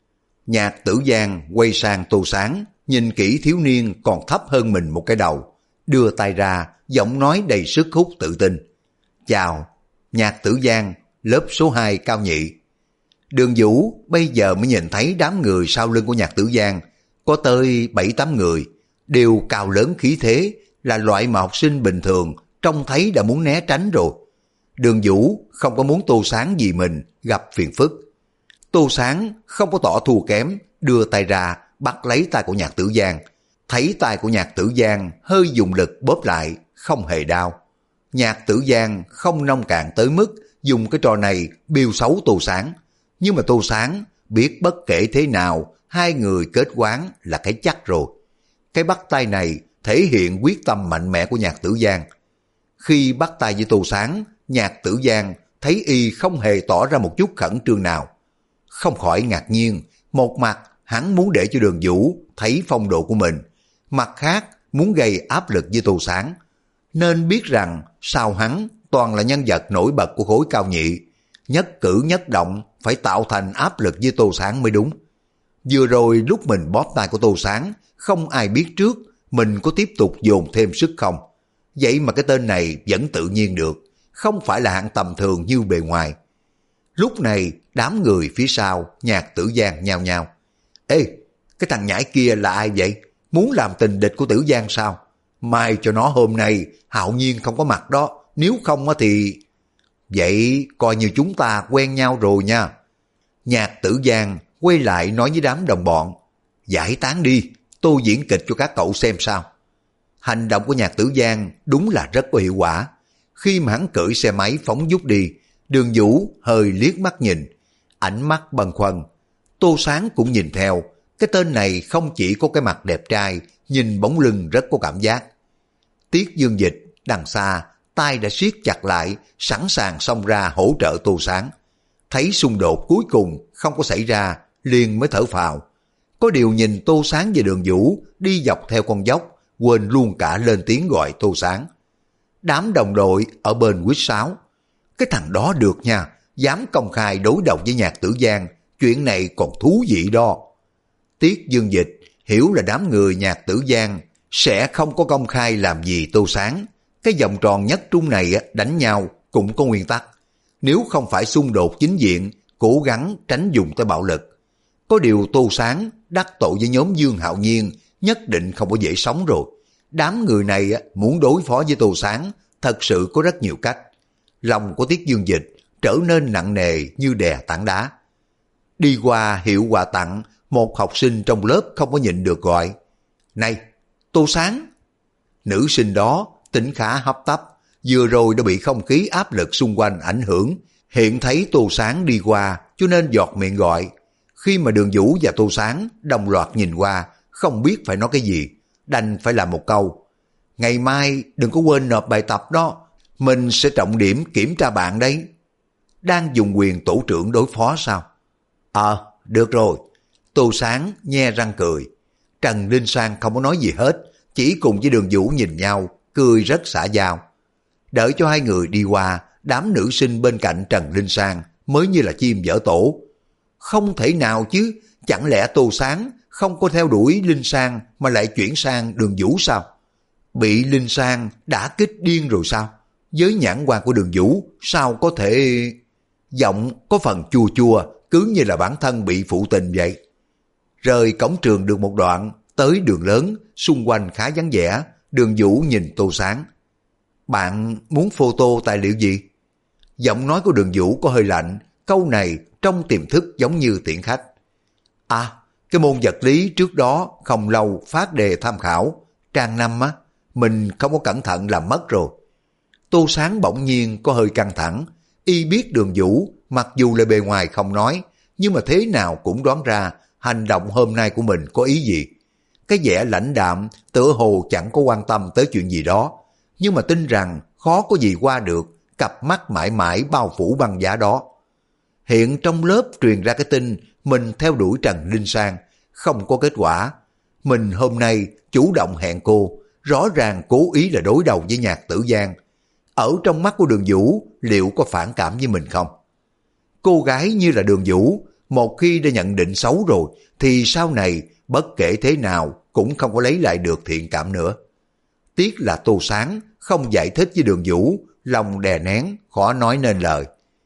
Nhạc Tử Giang quay sang Tô Sáng, nhìn kỹ thiếu niên còn thấp hơn mình một cái đầu, đưa tay ra, giọng nói đầy sức hút tự tin. Chào, Nhạc Tử Giang, lớp số 2 Cao Nhị. Đường Vũ bây giờ mới nhìn thấy đám người sau lưng của Nhạc Tử Giang, có tới 7-8 người, đều cao lớn khí thế, là loại mà học sinh bình thường trông thấy đã muốn né tránh rồi. Đường Vũ không có muốn Tô Sáng vì mình gặp phiền phức. Tô Sáng không có tỏ thua kém, đưa tay ra bắt lấy tay của Nhạc Tử Giang. Thấy tay của Nhạc Tử Giang hơi dùng lực bóp lại, không hề đau. Nhạc Tử Giang không nông cạn tới mức dùng cái trò này biêu xấu Tô Sáng. Nhưng mà Tô Sáng biết bất kể thế nào, hai người kết quán là cái chắc rồi. Cái bắt tay này thể hiện quyết tâm mạnh mẽ của Nhạc Tử Giang. Khi bắt tay với Tô Sáng, Nhạc Tử Giang thấy y không hề tỏ ra một chút khẩn trương nào. Không khỏi ngạc nhiên, một mặt hắn muốn để cho Đường Vũ thấy phong độ của mình, mặt khác muốn gây áp lực với Tô Sáng. Nên biết rằng sau hắn toàn là nhân vật nổi bật của khối Cao Nhị, nhất cử nhất động phải tạo thành áp lực với Tô Sáng mới đúng. Vừa rồi lúc mình bóp tay của Tô Sáng, không ai biết trước mình có tiếp tục dồn thêm sức không. Vậy mà cái tên này vẫn tự nhiên được, không phải là hạng tầm thường như bề ngoài. Lúc này đám người phía sau Nhạc Tử Giang nhao nhao. Ê, cái thằng nhãi kia là ai vậy? Muốn làm tình địch của Tử Giang sao? Mai cho nó hôm nay Hạo Nhiên không có mặt đó, nếu không thì... Vậy coi như chúng ta quen nhau rồi nha. Nhạc Tử Giang quay lại nói với đám đồng bọn. Giải tán đi, tôi diễn kịch cho các cậu xem sao. Hành động của Nhạc Tử Giang đúng là rất có hiệu quả. Khi mà hắn cưỡi xe máy phóng vút đi, Đường Vũ hơi liếc mắt nhìn, Ánh mắt bâng khuâng. Tô Sáng cũng nhìn theo. Cái tên này không chỉ có cái mặt đẹp trai, nhìn bóng lưng rất có cảm giác. Tiết Dương Dịch đằng xa, tay đã siết chặt lại, sẵn sàng xông ra hỗ trợ Tô Sáng. Thấy xung đột cuối cùng không có xảy ra, liền mới thở phào. Có điều nhìn Tô Sáng và Đường Vũ đi dọc theo con dốc, quên luôn cả lên tiếng gọi Tô Sáng. Đám đồng đội ở bên quýt sáo. Cái thằng đó được nha, dám công khai đối đầu với Nhạc Tử Giang, chuyện này còn thú vị đó. Tiết Dương Dịch hiểu là đám người Nhạc Tử Giang sẽ không có công khai làm gì Tô Sáng. Cái vòng tròn nhất trung này đánh nhau cũng có nguyên tắc. Nếu không phải xung đột chính diện, cố gắng tránh dùng tới bạo lực. Có điều Tô Sáng đắc tội với nhóm Dương Hạo Nhiên nhất định không có dễ sống rồi. Đám người này muốn đối phó với Tô Sáng thật sự có rất nhiều cách. Lòng của Tiết Dương Dịch trở nên nặng nề như đè tảng đá. Đi qua hiệu quà tặng, một học sinh trong lớp không có nhịn được gọi. Này, Tô Sáng! Nữ sinh đó tính khá hấp tấp, vừa rồi đã bị không khí áp lực xung quanh ảnh hưởng. Hiện thấy Tô Sáng đi qua cho nên giọt miệng gọi. Khi mà Đường Vũ và Tô Sáng đồng loạt nhìn qua, không biết phải nói cái gì, đành phải làm một câu. Ngày mai đừng có quên nộp bài tập đó, mình sẽ trọng điểm kiểm tra bạn đấy. Đang dùng quyền tổ trưởng đối phó sao? Được rồi. Tô Sáng nhe răng cười. Trần Linh Sang không có nói gì hết, chỉ cùng với Đường Vũ nhìn nhau, cười rất xã giao. Đợi cho hai người đi qua, đám nữ sinh bên cạnh Trần Linh Sang mới như là chim dở tổ. Không thể nào chứ, chẳng lẽ Tô Sáng không có theo đuổi Linh Sang mà lại chuyển sang Đường Vũ sao? Bị Linh Sang đã kích điên rồi sao? Với nhãn quan của Đường Vũ sao có thể... Giọng có phần chua chua, cứ như là bản thân bị phụ tình vậy. Rời cổng trường được một đoạn, tới đường lớn, xung quanh khá vắng vẻ. Đường Vũ nhìn Tô Sáng. Bạn muốn photo tài liệu gì? Giọng nói của Đường Vũ có hơi lạnh, câu này trong tiềm thức giống như tiễn khách. Cái môn vật lý trước đó không lâu phát đề tham khảo, trang 5 mình không có cẩn thận làm mất rồi. Tô Sáng bỗng nhiên có hơi căng thẳng, y biết Đường Vũ mặc dù là bề ngoài không nói, nhưng mà thế nào cũng đoán ra hành động hôm nay của mình có ý gì. Cái vẻ lãnh đạm tựa hồ chẳng có quan tâm tới chuyện gì đó, nhưng mà tin rằng khó có gì qua được cặp mắt mãi mãi bao phủ băng giá đó. Hiện trong lớp truyền ra cái tin mình theo đuổi Trần Linh Sang, không có kết quả. Mình hôm nay chủ động hẹn cô, rõ ràng cố ý là đối đầu với Nhạc Tử Giang. Ở trong mắt của Đường Vũ, liệu có phản cảm với mình không? Cô gái như là Đường Vũ, một khi đã nhận định xấu rồi, thì sau này bất kể thế nào cũng không có lấy lại được thiện cảm nữa. Tiếc là Tô Sáng không giải thích với Đường Vũ, lòng đè nén, khó nói nên lời.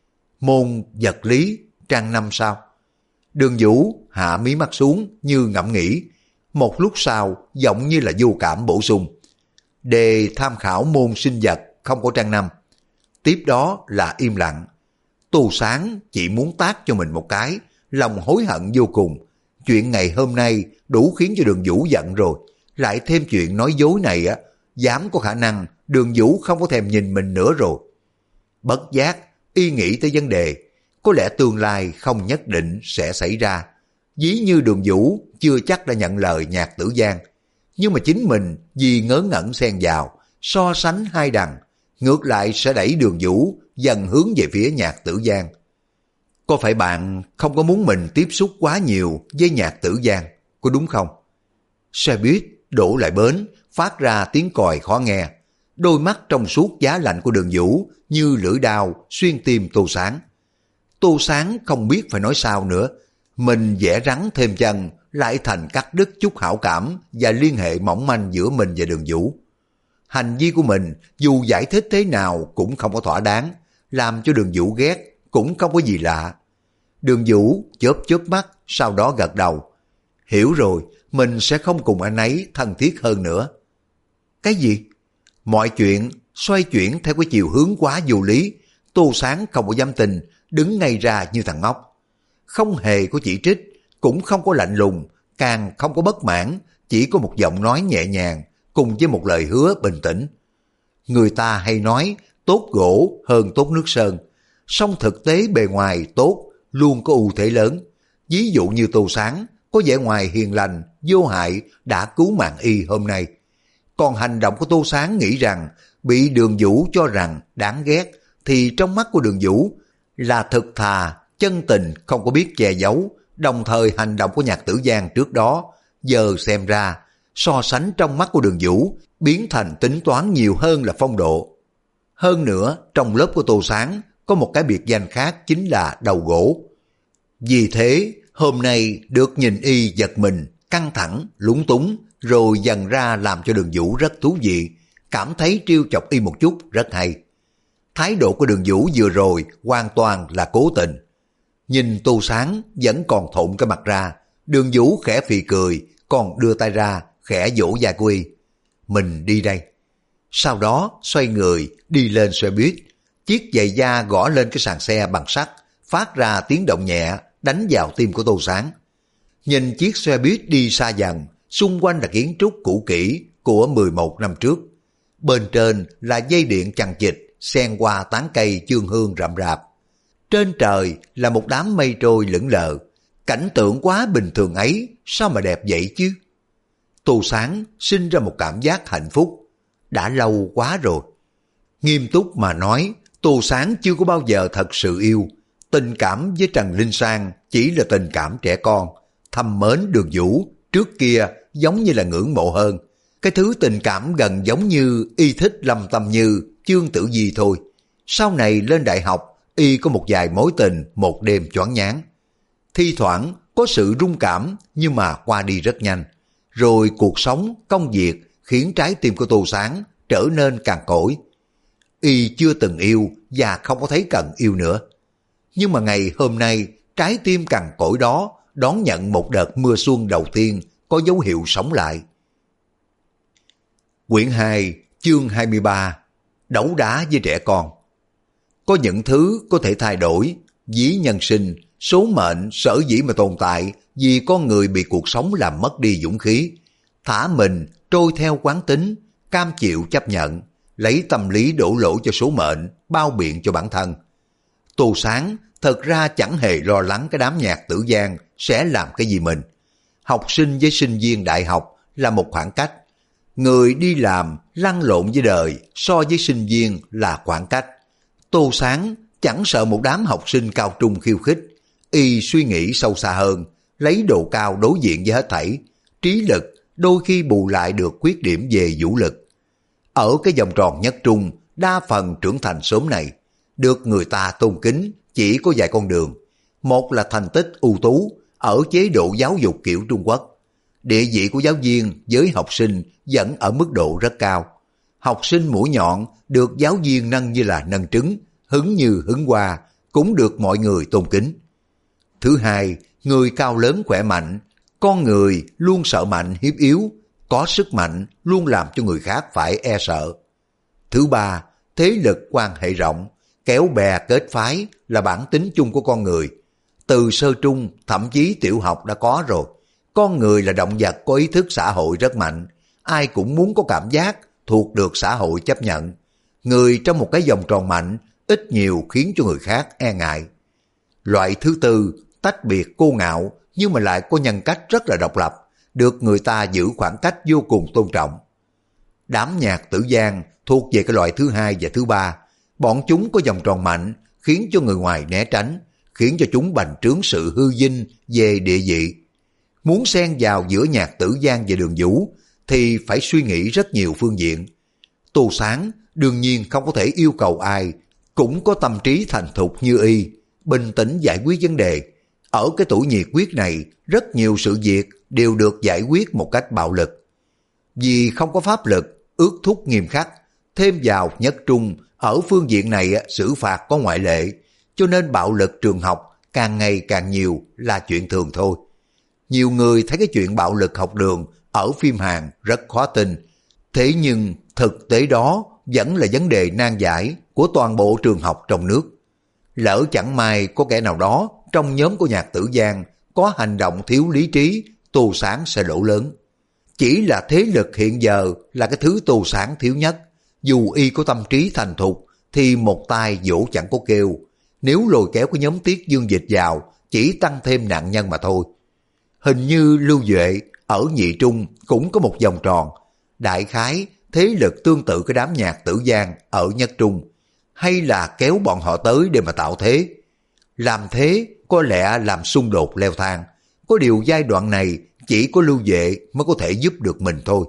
Môn vật lý, trang 5 sao? Đường Vũ hạ mí mắt xuống như ngẫm nghĩ. Một lúc sau, giọng như là vô cảm bổ sung. Đề tham khảo môn sinh vật không có trang 5. Tiếp đó là im lặng. Tô Sáng chỉ muốn tát cho mình một cái, lòng hối hận vô cùng. Chuyện ngày hôm nay đủ khiến cho Đường Vũ giận rồi. Lại thêm chuyện nói dối này dám có khả năng Đường Vũ không có thèm nhìn mình nữa rồi. Bất giác, y nghĩ tới vấn đề, có lẽ tương lai không nhất định sẽ xảy ra. Ví như Đường Vũ chưa chắc đã nhận lời Nhạc Tử Giang, nhưng mà chính mình vì ngớ ngẩn xen vào, so sánh hai đằng, ngược lại sẽ đẩy Đường Vũ dần hướng về phía Nhạc Tử Giang. Có phải bạn không có muốn mình tiếp xúc quá nhiều với Nhạc Tử Giang, có đúng không? Xe buýt đổ lại bến, phát ra tiếng còi khó nghe. Đôi mắt trong suốt giá lạnh của Đường Vũ như lưỡi dao xuyên tim Tô Sáng. Tô Sáng không biết phải nói sao nữa. Mình vẽ rắn thêm chân lại thành cắt đứt chút hảo cảm và liên hệ mỏng manh giữa mình và Đường Vũ. Hành vi của mình dù giải thích thế nào cũng không có thỏa đáng, làm cho Đường Vũ ghét cũng không có gì lạ. Đường Vũ chớp chớp mắt, sau đó gật đầu. Hiểu rồi, mình sẽ không cùng anh ấy thân thiết hơn nữa. Cái gì? Mọi chuyện xoay chuyển theo cái chiều hướng quá vô lý. Tô Sáng không có dám tin, đứng ngay ra như thằng ngốc. Không hề có chỉ trích, cũng không có lạnh lùng, càng không có bất mãn, chỉ có một giọng nói nhẹ nhàng, cùng với một lời hứa bình tĩnh. Người ta hay nói tốt gỗ hơn tốt nước sơn, song thực tế bề ngoài tốt, luôn có ưu thế lớn. Ví dụ như Tô Sáng, có vẻ ngoài hiền lành, vô hại đã cứu mạng y hôm nay. Còn hành động của Tô Sáng nghĩ rằng bị Đường Vũ cho rằng đáng ghét, thì trong mắt của Đường Vũ là thực thà, chân tình, không có biết che giấu. Đồng thời hành động của Nhạc Tử Giang trước đó, giờ xem ra, so sánh trong mắt của Đường Vũ, biến thành tính toán nhiều hơn là phong độ. Hơn nữa, trong lớp của Tô Sáng, có một cái biệt danh khác chính là đầu gỗ. Vì thế, hôm nay được nhìn y giật mình, căng thẳng, lúng túng, rồi dần ra làm cho Đường Vũ rất thú vị, cảm thấy trêu chọc y một chút rất hay. Thái độ của Đường Vũ vừa rồi hoàn toàn là cố tình. Nhìn Tô Sáng vẫn còn thộn cái mặt ra, Đường Vũ khẽ phì cười, còn đưa tay ra, khẽ vỗ vai của y. Mình đi đây. Sau đó xoay người đi lên xe buýt, chiếc giày da gõ lên cái sàn xe bằng sắt, phát ra tiếng động nhẹ, đánh vào tim của Tô Sáng. Nhìn chiếc xe buýt đi xa dần, xung quanh là kiến trúc cũ kỹ của 11 năm trước. Bên trên là dây điện chằng chịt, xen qua tán cây chương hương rậm rạp. Trên trời là một đám mây trôi lững lờ. Cảnh tượng quá bình thường ấy, sao mà đẹp vậy chứ? Tô Sáng sinh ra một cảm giác hạnh phúc. Đã lâu quá rồi. Nghiêm túc mà nói, Tô Sáng chưa có bao giờ thật sự yêu. Tình cảm với Trần Linh Sang chỉ là tình cảm trẻ con. Thầm mến Đường Vũ, trước kia giống như là ngưỡng mộ hơn. Cái thứ tình cảm gần giống như y thích Lâm Tâm Như, Chương Tử Di thôi. Sau này lên đại học, y có một vài mối tình một đêm choáng váng. Thi thoảng có sự rung cảm nhưng mà qua đi rất nhanh. Rồi cuộc sống, công việc khiến trái tim của Tô Sáng trở nên cằn cỗi. Y chưa từng yêu và không có thấy cần yêu nữa. Nhưng mà ngày hôm nay, trái tim cằn cỗi đó đón nhận một đợt mưa xuân đầu tiên có dấu hiệu sống lại. Quyển 2, chương 23, đấu đá với trẻ con. Có những thứ có thể thay đổi, ví nhân sinh, số mệnh sở dĩ mà tồn tại vì con người bị cuộc sống làm mất đi dũng khí, thả mình trôi theo quán tính, cam chịu chấp nhận, lấy tâm lý đổ lỗi cho số mệnh, bao biện cho bản thân. Tô Sáng thật ra chẳng hề lo lắng cái đám Nhạc Tử Giang sẽ làm cái gì mình. Học sinh với sinh viên đại học là một khoảng cách. Người đi làm lăn lộn với đời so với sinh viên là khoảng cách. Tô Sáng chẳng sợ một đám học sinh cao trung khiêu khích. Y suy nghĩ sâu xa hơn, lấy độ cao đối diện với hết thảy. Trí lực đôi khi bù lại được khuyết điểm về vũ lực. Ở cái vòng tròn nhất trung, đa phần trưởng thành sớm này, được người ta tôn kính chỉ có vài con đường. Một là thành tích ưu tú ở chế độ giáo dục kiểu Trung Quốc. Địa vị của giáo viên với học sinh vẫn ở mức độ rất cao. Học sinh mũi nhọn được giáo viên nâng như là nâng trứng, hứng như hứng hoa, cũng được mọi người tôn kính. Thứ hai, người cao lớn khỏe mạnh, con người luôn sợ mạnh hiếp yếu, có sức mạnh luôn làm cho người khác phải e sợ. Thứ ba, thế lực quan hệ rộng, kéo bè kết phái là bản tính chung của con người. Từ sơ trung, thậm chí tiểu học đã có rồi. Con người là động vật có ý thức xã hội rất mạnh, ai cũng muốn có cảm giác thuộc được xã hội chấp nhận. Người trong một cái vòng tròn mạnh, ít nhiều khiến cho người khác e ngại. Loại thứ tư, tách biệt cô ngạo nhưng mà lại có nhân cách rất là độc lập, được người ta giữ khoảng cách vô cùng tôn trọng. Đám Nhạc Tử Giang thuộc về cái loại thứ hai và thứ ba. Bọn chúng có vòng tròn mạnh, khiến cho người ngoài né tránh, khiến cho chúng bành trướng sự hư vinh về địa vị. Muốn xen vào giữa Nhạc Tử Giang và Đường Vũ thì phải suy nghĩ rất nhiều phương diện. Tô Sáng đương nhiên không có thể yêu cầu ai cũng có tâm trí thành thục như y, bình tĩnh giải quyết vấn đề. Ở cái tuổi nhiệt huyết này, rất nhiều sự việc đều được giải quyết một cách bạo lực. Vì không có pháp lực, ước thúc nghiêm khắc, thêm vào nhất trung, ở phương diện này xử phạt có ngoại lệ, cho nên bạo lực trường học càng ngày càng nhiều là chuyện thường thôi. Nhiều người thấy cái chuyện bạo lực học đường ở phim Hàn rất khó tin, thế nhưng thực tế đó vẫn là vấn đề nan giải của toàn bộ trường học trong nước. Lỡ chẳng may có kẻ nào đó trong nhóm của Nhạc Tử Giang có hành động thiếu lý trí, Tô Sáng sẽ lỗ lớn. Chỉ là thế lực hiện giờ là cái thứ Tô Sáng thiếu nhất. Dù y có tâm trí thành thục thì một tai vỗ chẳng có kêu. nếu lôi kéo cái nhóm Tiết Dương Dịch vào chỉ tăng thêm nạn nhân mà thôi. Hình như Lưu Duệ ở Nhị Trung cũng có một vòng tròn, đại khái thế lực tương tự cái đám Nhạc Tử Giang ở Nhất Trung, hay là kéo bọn họ tới để mà tạo thế. Làm thế có lẽ làm xung đột leo thang, có điều giai đoạn này chỉ có Lưu Duệ mới có thể giúp được mình thôi.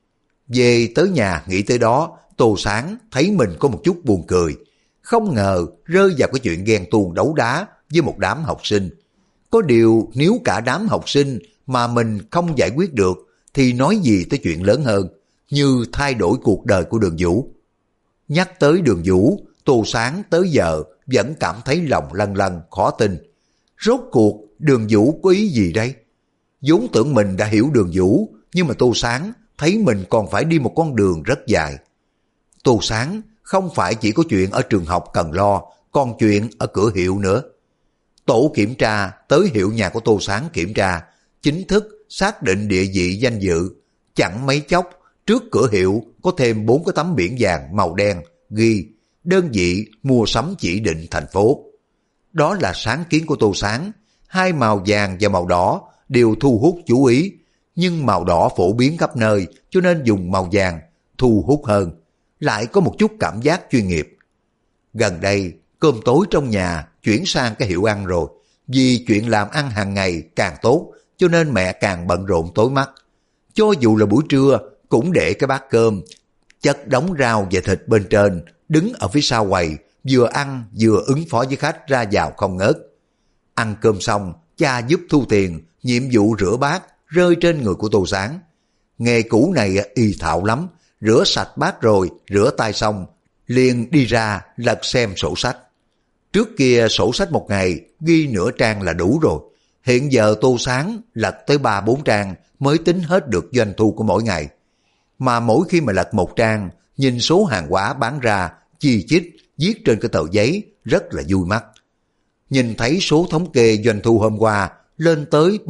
Về tới nhà nghĩ tới đó, Tô Sáng thấy mình có một chút buồn cười, không ngờ rơi vào cái chuyện ghen tuông đấu đá với một đám học sinh. Có điều nếu cả đám học sinh mà mình không giải quyết được thì nói gì tới chuyện lớn hơn, như thay đổi cuộc đời của Đường Vũ. Nhắc tới Đường Vũ, Tô Sáng tới giờ vẫn cảm thấy lòng lân lân khó tin. Rốt cuộc Đường Vũ có ý gì đây? Vốn tưởng mình đã hiểu Đường Vũ, nhưng mà Tô Sáng thấy mình còn phải đi một con đường rất dài. Tô Sáng không phải chỉ có chuyện ở trường học cần lo, còn chuyện ở cửa hiệu nữa. Tổ kiểm tra tới hiệu nhà của Tô Sáng kiểm tra, chính thức xác định địa vị danh dự. Chẳng mấy chốc, trước cửa hiệu có thêm 4 cái tấm biển vàng màu đen ghi đơn vị mua sắm chỉ định thành phố. Đó là sáng kiến của Tô Sáng. Hai màu vàng và màu đỏ đều thu hút chú ý, nhưng màu đỏ phổ biến khắp nơi cho nên dùng màu vàng thu hút hơn, lại có một chút cảm giác chuyên nghiệp. Gần đây cơm tối trong nhà chuyển sang cái hiệu ăn rồi, vì chuyện làm ăn hàng ngày càng tốt cho nên mẹ càng bận rộn tối mắt. Cho dù là buổi trưa cũng để cái bát cơm chất đống rau và thịt bên trên, đứng ở phía sau quầy vừa ăn vừa ứng phó với khách ra vào không ngớt. Ăn cơm xong, cha giúp thu tiền, nhiệm vụ rửa bát rơi trên người của Tô Sáng. Nghề cũ này y thạo lắm, rửa sạch bát rồi, rửa tay xong, liền đi ra lật xem sổ sách. Trước kia sổ sách một ngày ghi nửa trang là đủ rồi, hiện giờ Tô Sáng lật tới 3-4 trang mới tính hết được doanh thu của mỗi ngày. Mà mỗi khi mà lật một trang, nhìn số hàng hóa bán ra, chi chít, viết trên cái tờ giấy, rất là vui mắt. Nhìn thấy số thống kê doanh thu hôm qua lên tới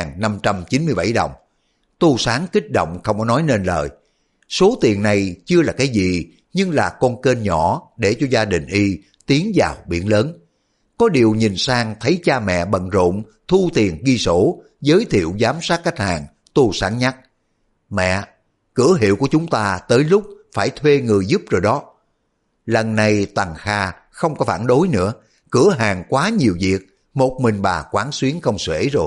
3.597 đồng. Tô Sáng kích động không có nói nên lời. Số tiền này chưa là cái gì, nhưng là con kênh nhỏ để cho gia đình y tiến vào biển lớn. Có điều nhìn sang thấy cha mẹ bận rộn, thu tiền ghi sổ, giới thiệu giám sát khách hàng, Tô Sáng nhắc. Mẹ, cửa hiệu của chúng ta tới lúc phải thuê người giúp rồi đó. Lần này Tằng Kha không có phản đối nữa, cửa hàng quá nhiều việc, một mình bà quán xuyến không xuể rồi.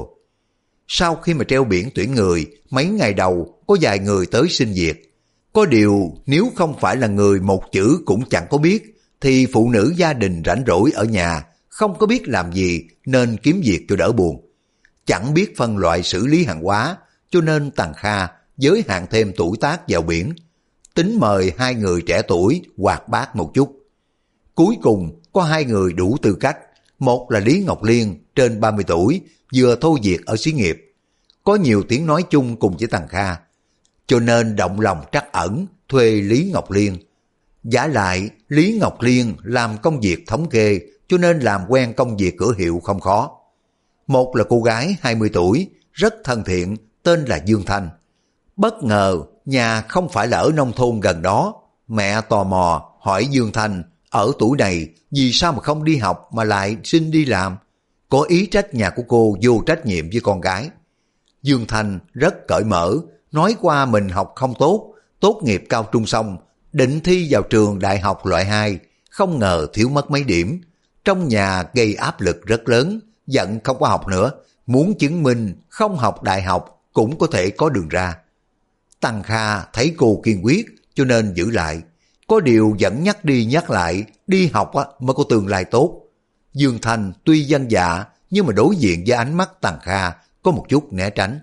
Sau khi mà treo biển tuyển người, mấy ngày đầu có vài người tới xin việc. Có điều nếu không phải là người một chữ cũng chẳng có biết, thì phụ nữ gia đình rảnh rỗi ở nhà, không có biết làm gì nên kiếm việc cho đỡ buồn. Chẳng biết phân loại xử lý hàng hóa, cho nên Tằng Kha giới hạn thêm tuổi tác vào biển. Tính mời 2 người trẻ tuổi hoạt bát một chút. Cuối cùng có 2 người đủ tư cách. Một là Lý Ngọc Liên trên 30 tuổi, vừa thôi việc ở xí nghiệp. Có nhiều tiếng nói chung cùng với Tằng Kha, cho nên động lòng trắc ẩn thuê Lý Ngọc Liên. Giả lại Lý Ngọc Liên làm công việc thống kê, cho nên làm quen công việc cửa hiệu không khó. Một là cô gái 20 tuổi, rất thân thiện, tên là Dương Thanh. Bất ngờ nhà không phải là ở nông thôn gần đó. Mẹ tò mò hỏi Dương Thanh ở tuổi này vì sao mà không đi học mà lại xin đi làm, có ý trách nhà của cô vô trách nhiệm với con gái. Dương Thanh rất cởi mở, nói qua mình học không tốt, tốt nghiệp cao trung xong, định thi vào trường đại học loại 2, không ngờ thiếu mất mấy điểm. Trong nhà gây áp lực rất lớn, giận không có học nữa, muốn chứng minh không học đại học cũng có thể có đường ra. Tằng Kha thấy cô kiên quyết cho nên giữ lại, có điều vẫn nhắc đi nhắc lại, đi học mới có tương lai tốt. Dương Thanh tuy dân dạ, nhưng mà đối diện với ánh mắt Tằng Kha có một chút né tránh.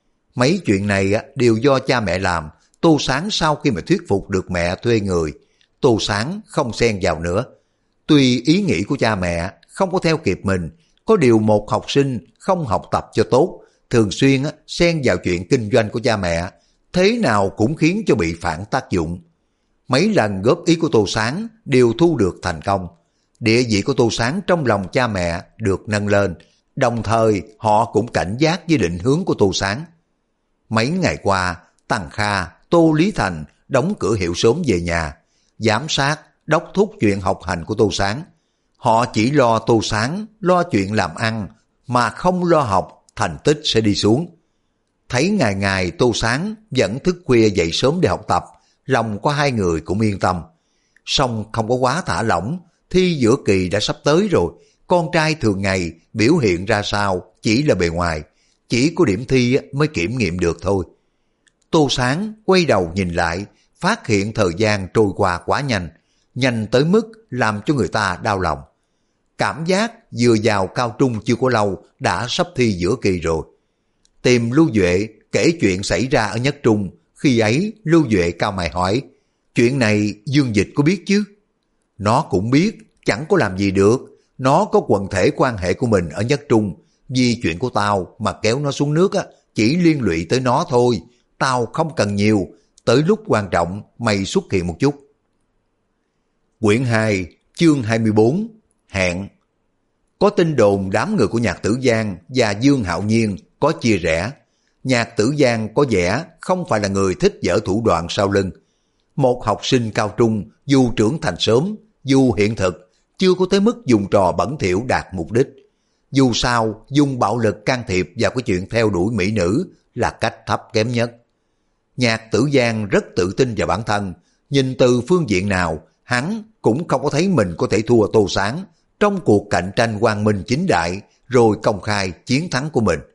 Mấy chuyện này đều do cha mẹ làm. Tô Sáng sau khi mà thuyết phục được mẹ thuê người, Tô Sáng không xen vào nữa. Tuy ý nghĩ của cha mẹ không có theo kịp mình, có điều một học sinh không học tập cho tốt, thường xuyên xen vào chuyện kinh doanh của cha mẹ, thế nào cũng khiến cho bị phản tác dụng. Mấy lần góp ý của Tô Sáng đều thu được thành công. Địa vị của Tô Sáng trong lòng cha mẹ được nâng lên, đồng thời họ cũng cảnh giác với định hướng của Tô Sáng. Mấy ngày qua, Tằng Kha, Tô Lý Thành đóng cửa hiệu sớm về nhà, giám sát, đốc thúc chuyện học hành của Tô Sáng. Họ chỉ lo tô sáng, lo chuyện làm ăn, mà không lo học, thành tích sẽ đi xuống. Thấy ngày ngày tô sáng vẫn thức khuya dậy sớm để học tập, lòng của hai người cũng yên tâm. Song không có quá thả lỏng, thi giữa kỳ đã sắp tới rồi, con trai thường ngày biểu hiện ra sao chỉ là bề ngoài, chỉ có điểm thi mới kiểm nghiệm được thôi. Tô Sáng quay đầu nhìn lại, phát hiện thời gian trôi qua quá nhanh, nhanh tới mức làm cho người ta đau lòng. Cảm giác vừa vào cao trung chưa có lâu đã sắp thi giữa kỳ rồi. Tìm Lưu Duệ kể chuyện xảy ra ở nhất trung, khi ấy Lưu Duệ cau mày hỏi, chuyện này Dương Dịch có biết chứ? Nó cũng biết, chẳng có làm gì được, nó có quần thể quan hệ của mình ở nhất trung, vì chuyện của tao mà kéo nó xuống nước chỉ liên lụy tới nó thôi, tao không cần nhiều, tới lúc quan trọng mày xuất hiện một chút. Quyển 2, chương 24, hẹn. Có tin đồn đám người của Nhạc Tử Giang và Dương Hạo Nhiên có chia rẽ. Nhạc Tử Giang có vẻ không phải là người thích dở thủ đoạn sau lưng. Một học sinh cao trung dù trưởng thành sớm, dù hiện thực, chưa có tới mức dùng trò bẩn thỉu đạt mục đích. Dù sao, dùng bạo lực can thiệp vào cái chuyện theo đuổi mỹ nữ là cách thấp kém nhất. Nhạc Tử Giang rất tự tin vào bản thân, nhìn từ phương diện nào, hắn cũng không có thấy mình có thể thua Tô Sáng trong cuộc cạnh tranh quang minh chính đại rồi công khai chiến thắng của mình.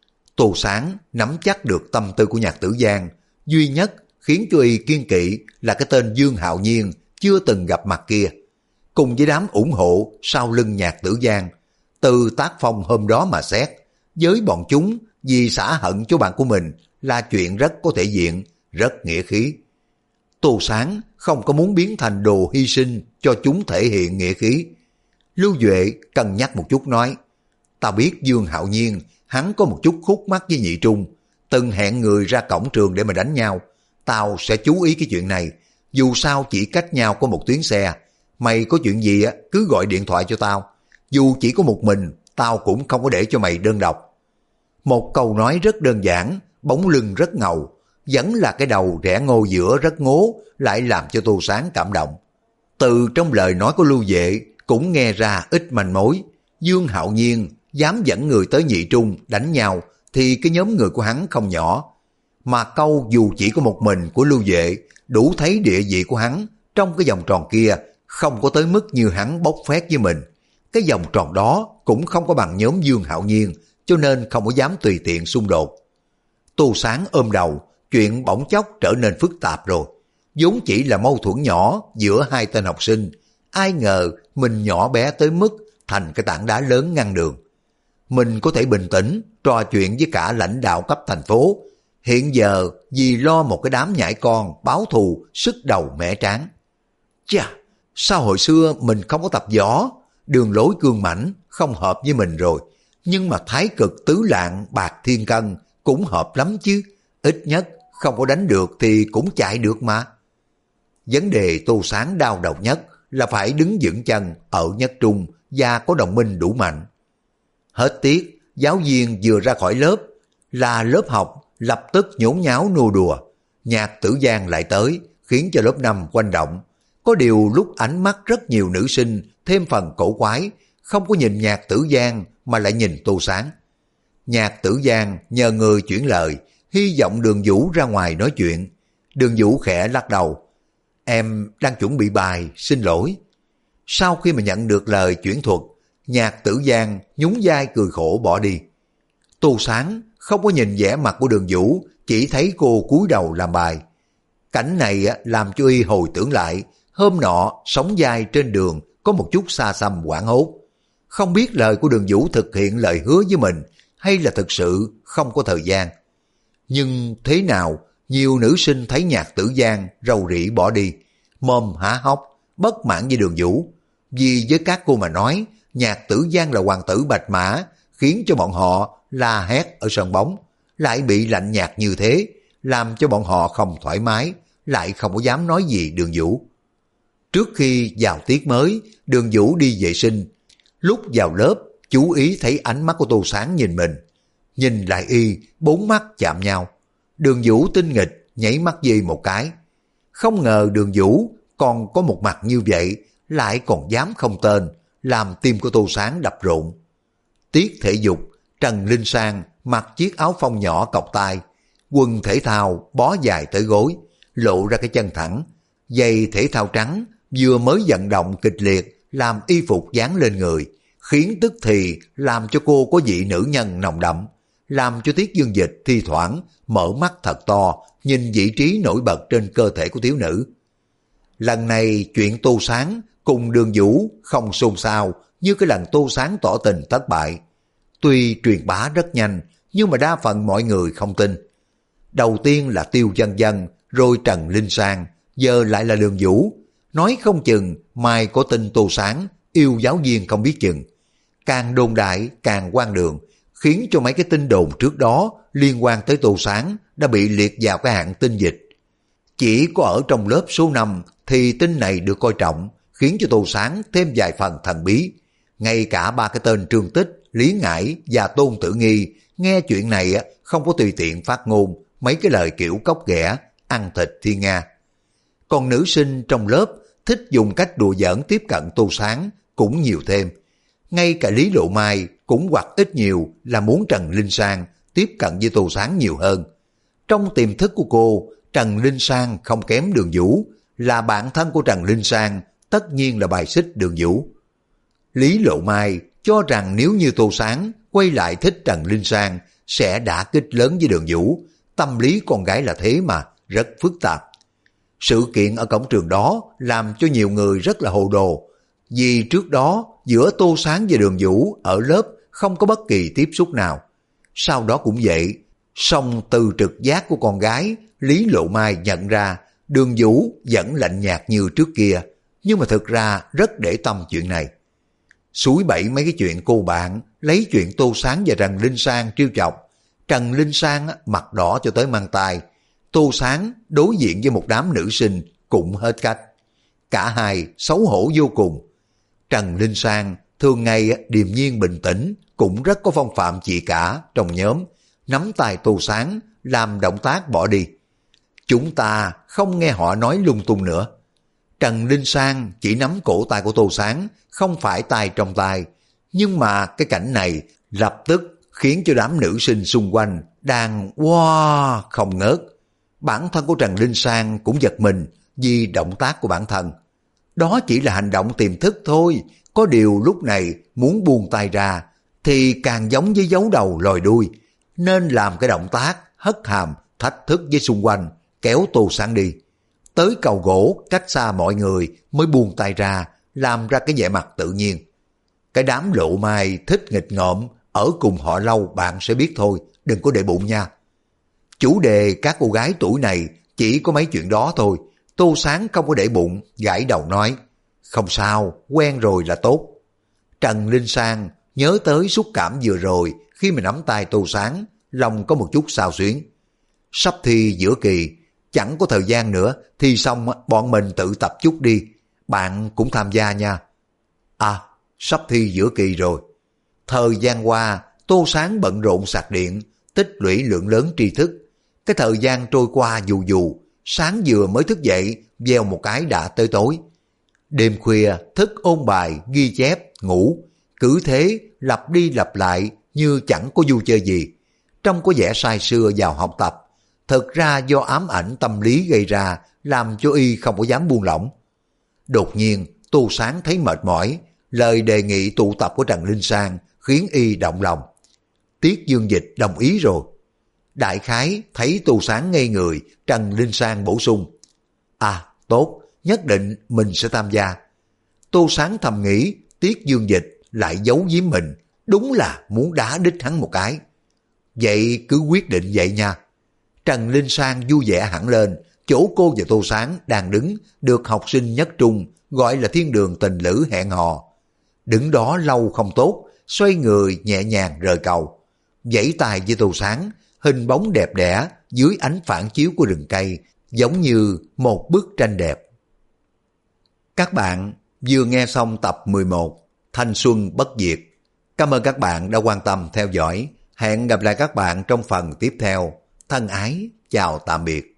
Tô Sáng nắm chắc được tâm tư của Nhạc Tử Giang, duy nhất khiến cho y kiên kỵ là cái tên Dương Hạo Nhiên chưa từng gặp mặt kia. Cùng với đám ủng hộ sau lưng Nhạc Tử Giang, từ tác phong hôm đó mà xét, với bọn chúng vì xả hận cho bạn của mình là chuyện rất có thể diện, rất nghĩa khí. Tô Sáng không có muốn biến thành đồ hy sinh cho chúng thể hiện nghĩa khí. Lưu Duệ cân nhắc một chút nói, tao biết Dương Hạo Nhiên, hắn có một chút khúc mắc với Nhị Trung, từng hẹn người ra cổng trường để mà đánh nhau. Tao sẽ chú ý cái chuyện này, dù sao chỉ cách nhau có một tuyến xe. Mày có chuyện gì cứ gọi điện thoại cho tao. Dù chỉ có một mình, tao cũng không có để cho mày đơn độc. Một câu nói rất đơn giản, bóng lưng rất ngầu, vẫn là cái đầu rẽ ngô giữa rất ngố, lại làm cho Tô Sáng cảm động. Từ trong lời nói của Lưu Vệ cũng nghe ra ít manh mối. Dương Hạo Nhiên dám dẫn người tới Nhị Trung đánh nhau thì cái nhóm người của hắn không nhỏ. Mà câu dù chỉ có một mình của Lưu Vệ đủ thấy địa vị của hắn trong cái vòng tròn kia không có tới mức như hắn bốc phét với mình. Cái vòng tròn đó cũng không có bằng nhóm Dương Hạo Nhiên, cho nên không có dám tùy tiện xung đột. Tô Sáng ôm đầu, chuyện bỗng chốc trở nên phức tạp rồi. Vốn chỉ là mâu thuẫn nhỏ giữa hai tên học sinh, ai ngờ mình nhỏ bé tới mức thành cái tảng đá lớn ngăn đường. Mình có thể bình tĩnh trò chuyện với cả lãnh đạo cấp thành phố, hiện giờ vì lo một cái đám nhãi con báo thù sức đầu mẻ trán. Chà, sao hồi xưa mình không có tập võ, đường lối cương mãnh không hợp với mình rồi, nhưng mà thái cực tứ lạng bạc thiên cân cũng hợp lắm chứ, ít nhất không có đánh được thì cũng chạy được mà. Vấn đề Tô Sáng đau đầu nhất là phải đứng vững chân ở nhất trung và có đồng minh đủ mạnh. Hết tiết, giáo viên vừa ra khỏi lớp là lớp học lập tức nhốn nháo nô đùa. Nhạc Tử Giang lại tới, khiến cho lớp 5 quanh động. Có điều lúc ánh mắt rất nhiều nữ sinh thêm phần cổ quái, không có nhìn Nhạc Tử Giang mà lại nhìn Tô Sáng. Nhạc Tử Giang nhờ người chuyển lời, hy vọng Đường Vũ ra ngoài nói chuyện. Đường Vũ khẽ lắc đầu, em đang chuẩn bị bài, xin lỗi. Sau khi mà nhận được lời chuyển thuật, Nhạc Tử Giang nhún vai cười khổ bỏ đi. Tô Sáng không có nhìn vẻ mặt của Đường Vũ, chỉ thấy cô cúi đầu làm bài. Cảnh này làm cho y hồi tưởng lại, hôm nọ sóng vai trên đường có một chút xa xăm hoảng hốt. Không biết lời của Đường Vũ thực hiện lời hứa với mình hay là thực sự không có thời gian. Nhưng thế nào, nhiều nữ sinh thấy Nhạc Tử Giang rầu rĩ bỏ đi, mồm há hốc, bất mãn với Đường Vũ. Vì với các cô mà nói, Nhạc Tử Giang là hoàng tử bạch mã, khiến cho bọn họ la hét ở sân bóng, lại bị lạnh nhạt như thế, làm cho bọn họ không thoải mái, lại không có dám nói gì Đường Vũ. Trước khi vào tiết mới, Đường Vũ đi vệ sinh. Lúc vào lớp, chú ý thấy ánh mắt của Tô Sáng nhìn mình. Nhìn lại y, bốn mắt chạm nhau. Đường Vũ tinh nghịch, nhảy mắt dây một cái. Không ngờ Đường Vũ còn có một mặt như vậy, lại còn dám không tên, làm tim của Tô Sáng đập rộn. Tiết thể dục, Trần Linh Sang mặc chiếc áo phông nhỏ cộc tay, quần thể thao bó dài tới gối, lộ ra cái chân thẳng, giày thể thao trắng vừa mới vận động kịch liệt làm y phục dán lên người, khiến tức thì làm cho cô có vị nữ nhân nồng đậm, làm cho Tiết Dương Dịch thi thoảng mở mắt thật to nhìn vị trí nổi bật trên cơ thể của thiếu nữ. Lần này chuyện Tô Sáng cùng Đường Vũ không xôn xao như cái lần Tô Sáng tỏ tình thất bại. Tuy truyền bá rất nhanh nhưng mà đa phần mọi người không tin. Đầu tiên là Tiêu Dân Dân, rồi Trần Linh Sang, giờ lại là Đường Vũ. Nói không chừng mai có tin Tô Sáng yêu giáo viên không biết chừng. Càng đồn đại càng hoang đường, khiến cho mấy cái tin đồn trước đó liên quan tới Tô Sáng đã bị liệt vào cái hạng tin dịch. Chỉ có ở trong lớp số 5 thì tin này được coi trọng, khiến cho Tô Sáng thêm vài phần thần bí. Ngay cả ba cái tên Trương Tích, Lý Ngải và Tôn Tử Nghi nghe chuyện này không có tùy tiện phát ngôn mấy cái lời kiểu cóc ghẻ, ăn thịt thiên nga. Còn nữ sinh trong lớp thích dùng cách đùa giỡn tiếp cận Tô Sáng cũng nhiều thêm. Ngay cả Lý Lộ Mai cũng hoặc ít nhiều là muốn Trần Linh Sang tiếp cận với Tô Sáng nhiều hơn. Trong tiềm thức của cô, Trần Linh Sang không kém Đường Vũ, là bạn thân của Trần Linh Sang, tất nhiên là bài xích Đường Vũ. Lý Lộ Mai cho rằng nếu như Tô Sáng quay lại thích Trần Linh Sang sẽ đả kích lớn với Đường Vũ, tâm lý con gái là thế mà, rất phức tạp. Sự kiện ở cổng trường đó làm cho nhiều người rất là hồ đồ, vì trước đó giữa Tô Sáng và Đường Vũ ở lớp không có bất kỳ tiếp xúc nào. Sau đó cũng vậy, song từ trực giác của con gái, Lý Lộ Mai nhận ra Đường Vũ vẫn lạnh nhạt như trước kia, nhưng mà thực ra rất để tâm chuyện này. Suối bẫy mấy cái chuyện cô bạn, lấy chuyện Tô Sáng và Trần Linh Sang trêu chọc. Trần Linh Sang mặt đỏ cho tới mang tai, Tô Sáng đối diện với một đám nữ sinh cũng hết cách. Cả hai xấu hổ vô cùng. Trần Linh Sang thường ngày điềm nhiên bình tĩnh, cũng rất có phong phạm chị cả trong nhóm, nắm tay Tô Sáng làm động tác bỏ đi. Chúng ta không nghe họ nói lung tung nữa. Trần Linh Sang chỉ nắm cổ tay của Tô Sáng, không phải tay trong tay, nhưng mà cái cảnh này lập tức khiến cho đám nữ sinh xung quanh đang wow không ngớt. Bản thân của Trần Linh Sang cũng giật mình vì động tác của bản thân. Đó chỉ là hành động tiềm thức thôi, có điều lúc này muốn buông tay ra thì càng giống với giấu đầu lòi đuôi, nên làm cái động tác hất hàm thách thức với xung quanh, kéo Tô Sáng đi. Tới cầu gỗ cách xa mọi người mới buông tay ra, làm ra cái vẻ mặt tự nhiên. Cái đám Lộ Mai thích nghịch ngợm, ở cùng họ lâu bạn sẽ biết thôi, đừng có để bụng nha. Chủ đề các cô gái tuổi này chỉ có mấy chuyện đó thôi. Tô Sáng không có để bụng, gãi đầu nói, không sao, quen rồi là tốt. Trần Linh Sang nhớ tới xúc cảm vừa rồi khi mà nắm tay Tô Sáng, lòng có một chút xao xuyến. Sắp thi giữa kỳ, chẳng có thời gian nữa, thi xong bọn mình tự tập chút đi, bạn cũng tham gia nha. À, sắp thi giữa kỳ rồi. Thời gian qua, Tô Sáng bận rộn sạc điện, tích lũy lượng lớn tri thức. Cái thời gian trôi qua dù dù, sáng vừa mới thức dậy, veo một cái đã tới tối. Đêm khuya thức ôn bài, ghi chép, ngủ, cứ thế lặp đi lặp lại như chẳng có vui chơi gì. Trông có vẻ say sưa vào học tập, thực ra do ám ảnh tâm lý gây ra làm cho y không có dám buông lỏng. Đột nhiên Tô Sáng thấy mệt mỏi, lời đề nghị tụ tập của Trần Linh Sang khiến y động lòng. Tiết Dương Dịch đồng ý rồi. Đại khái thấy Tô Sáng ngây người, Trần Linh Sang bổ sung, à tốt, nhất định mình sẽ tham gia. Tô Sáng thầm nghĩ Tiết Dương Dịch lại giấu giếm mình, đúng là muốn đá đít hắn một cái. Vậy cứ quyết định vậy nha. Trần Linh Sang vui vẻ hẳn lên, chỗ cô và Tô Sáng đang đứng được học sinh nhất trung gọi là thiên đường tình lữ hẹn hò. Đứng đó lâu không tốt, xoay người nhẹ nhàng rời cầu, vẫy tay với Tô Sáng, hình bóng đẹp đẽ dưới ánh phản chiếu của rừng cây, giống như một bức tranh đẹp. Các bạn vừa nghe xong tập 11 Thanh Xuân Bất Diệt. Cảm ơn các bạn đã quan tâm theo dõi. Hẹn gặp lại các bạn trong phần tiếp theo. Thân ái, chào tạm biệt.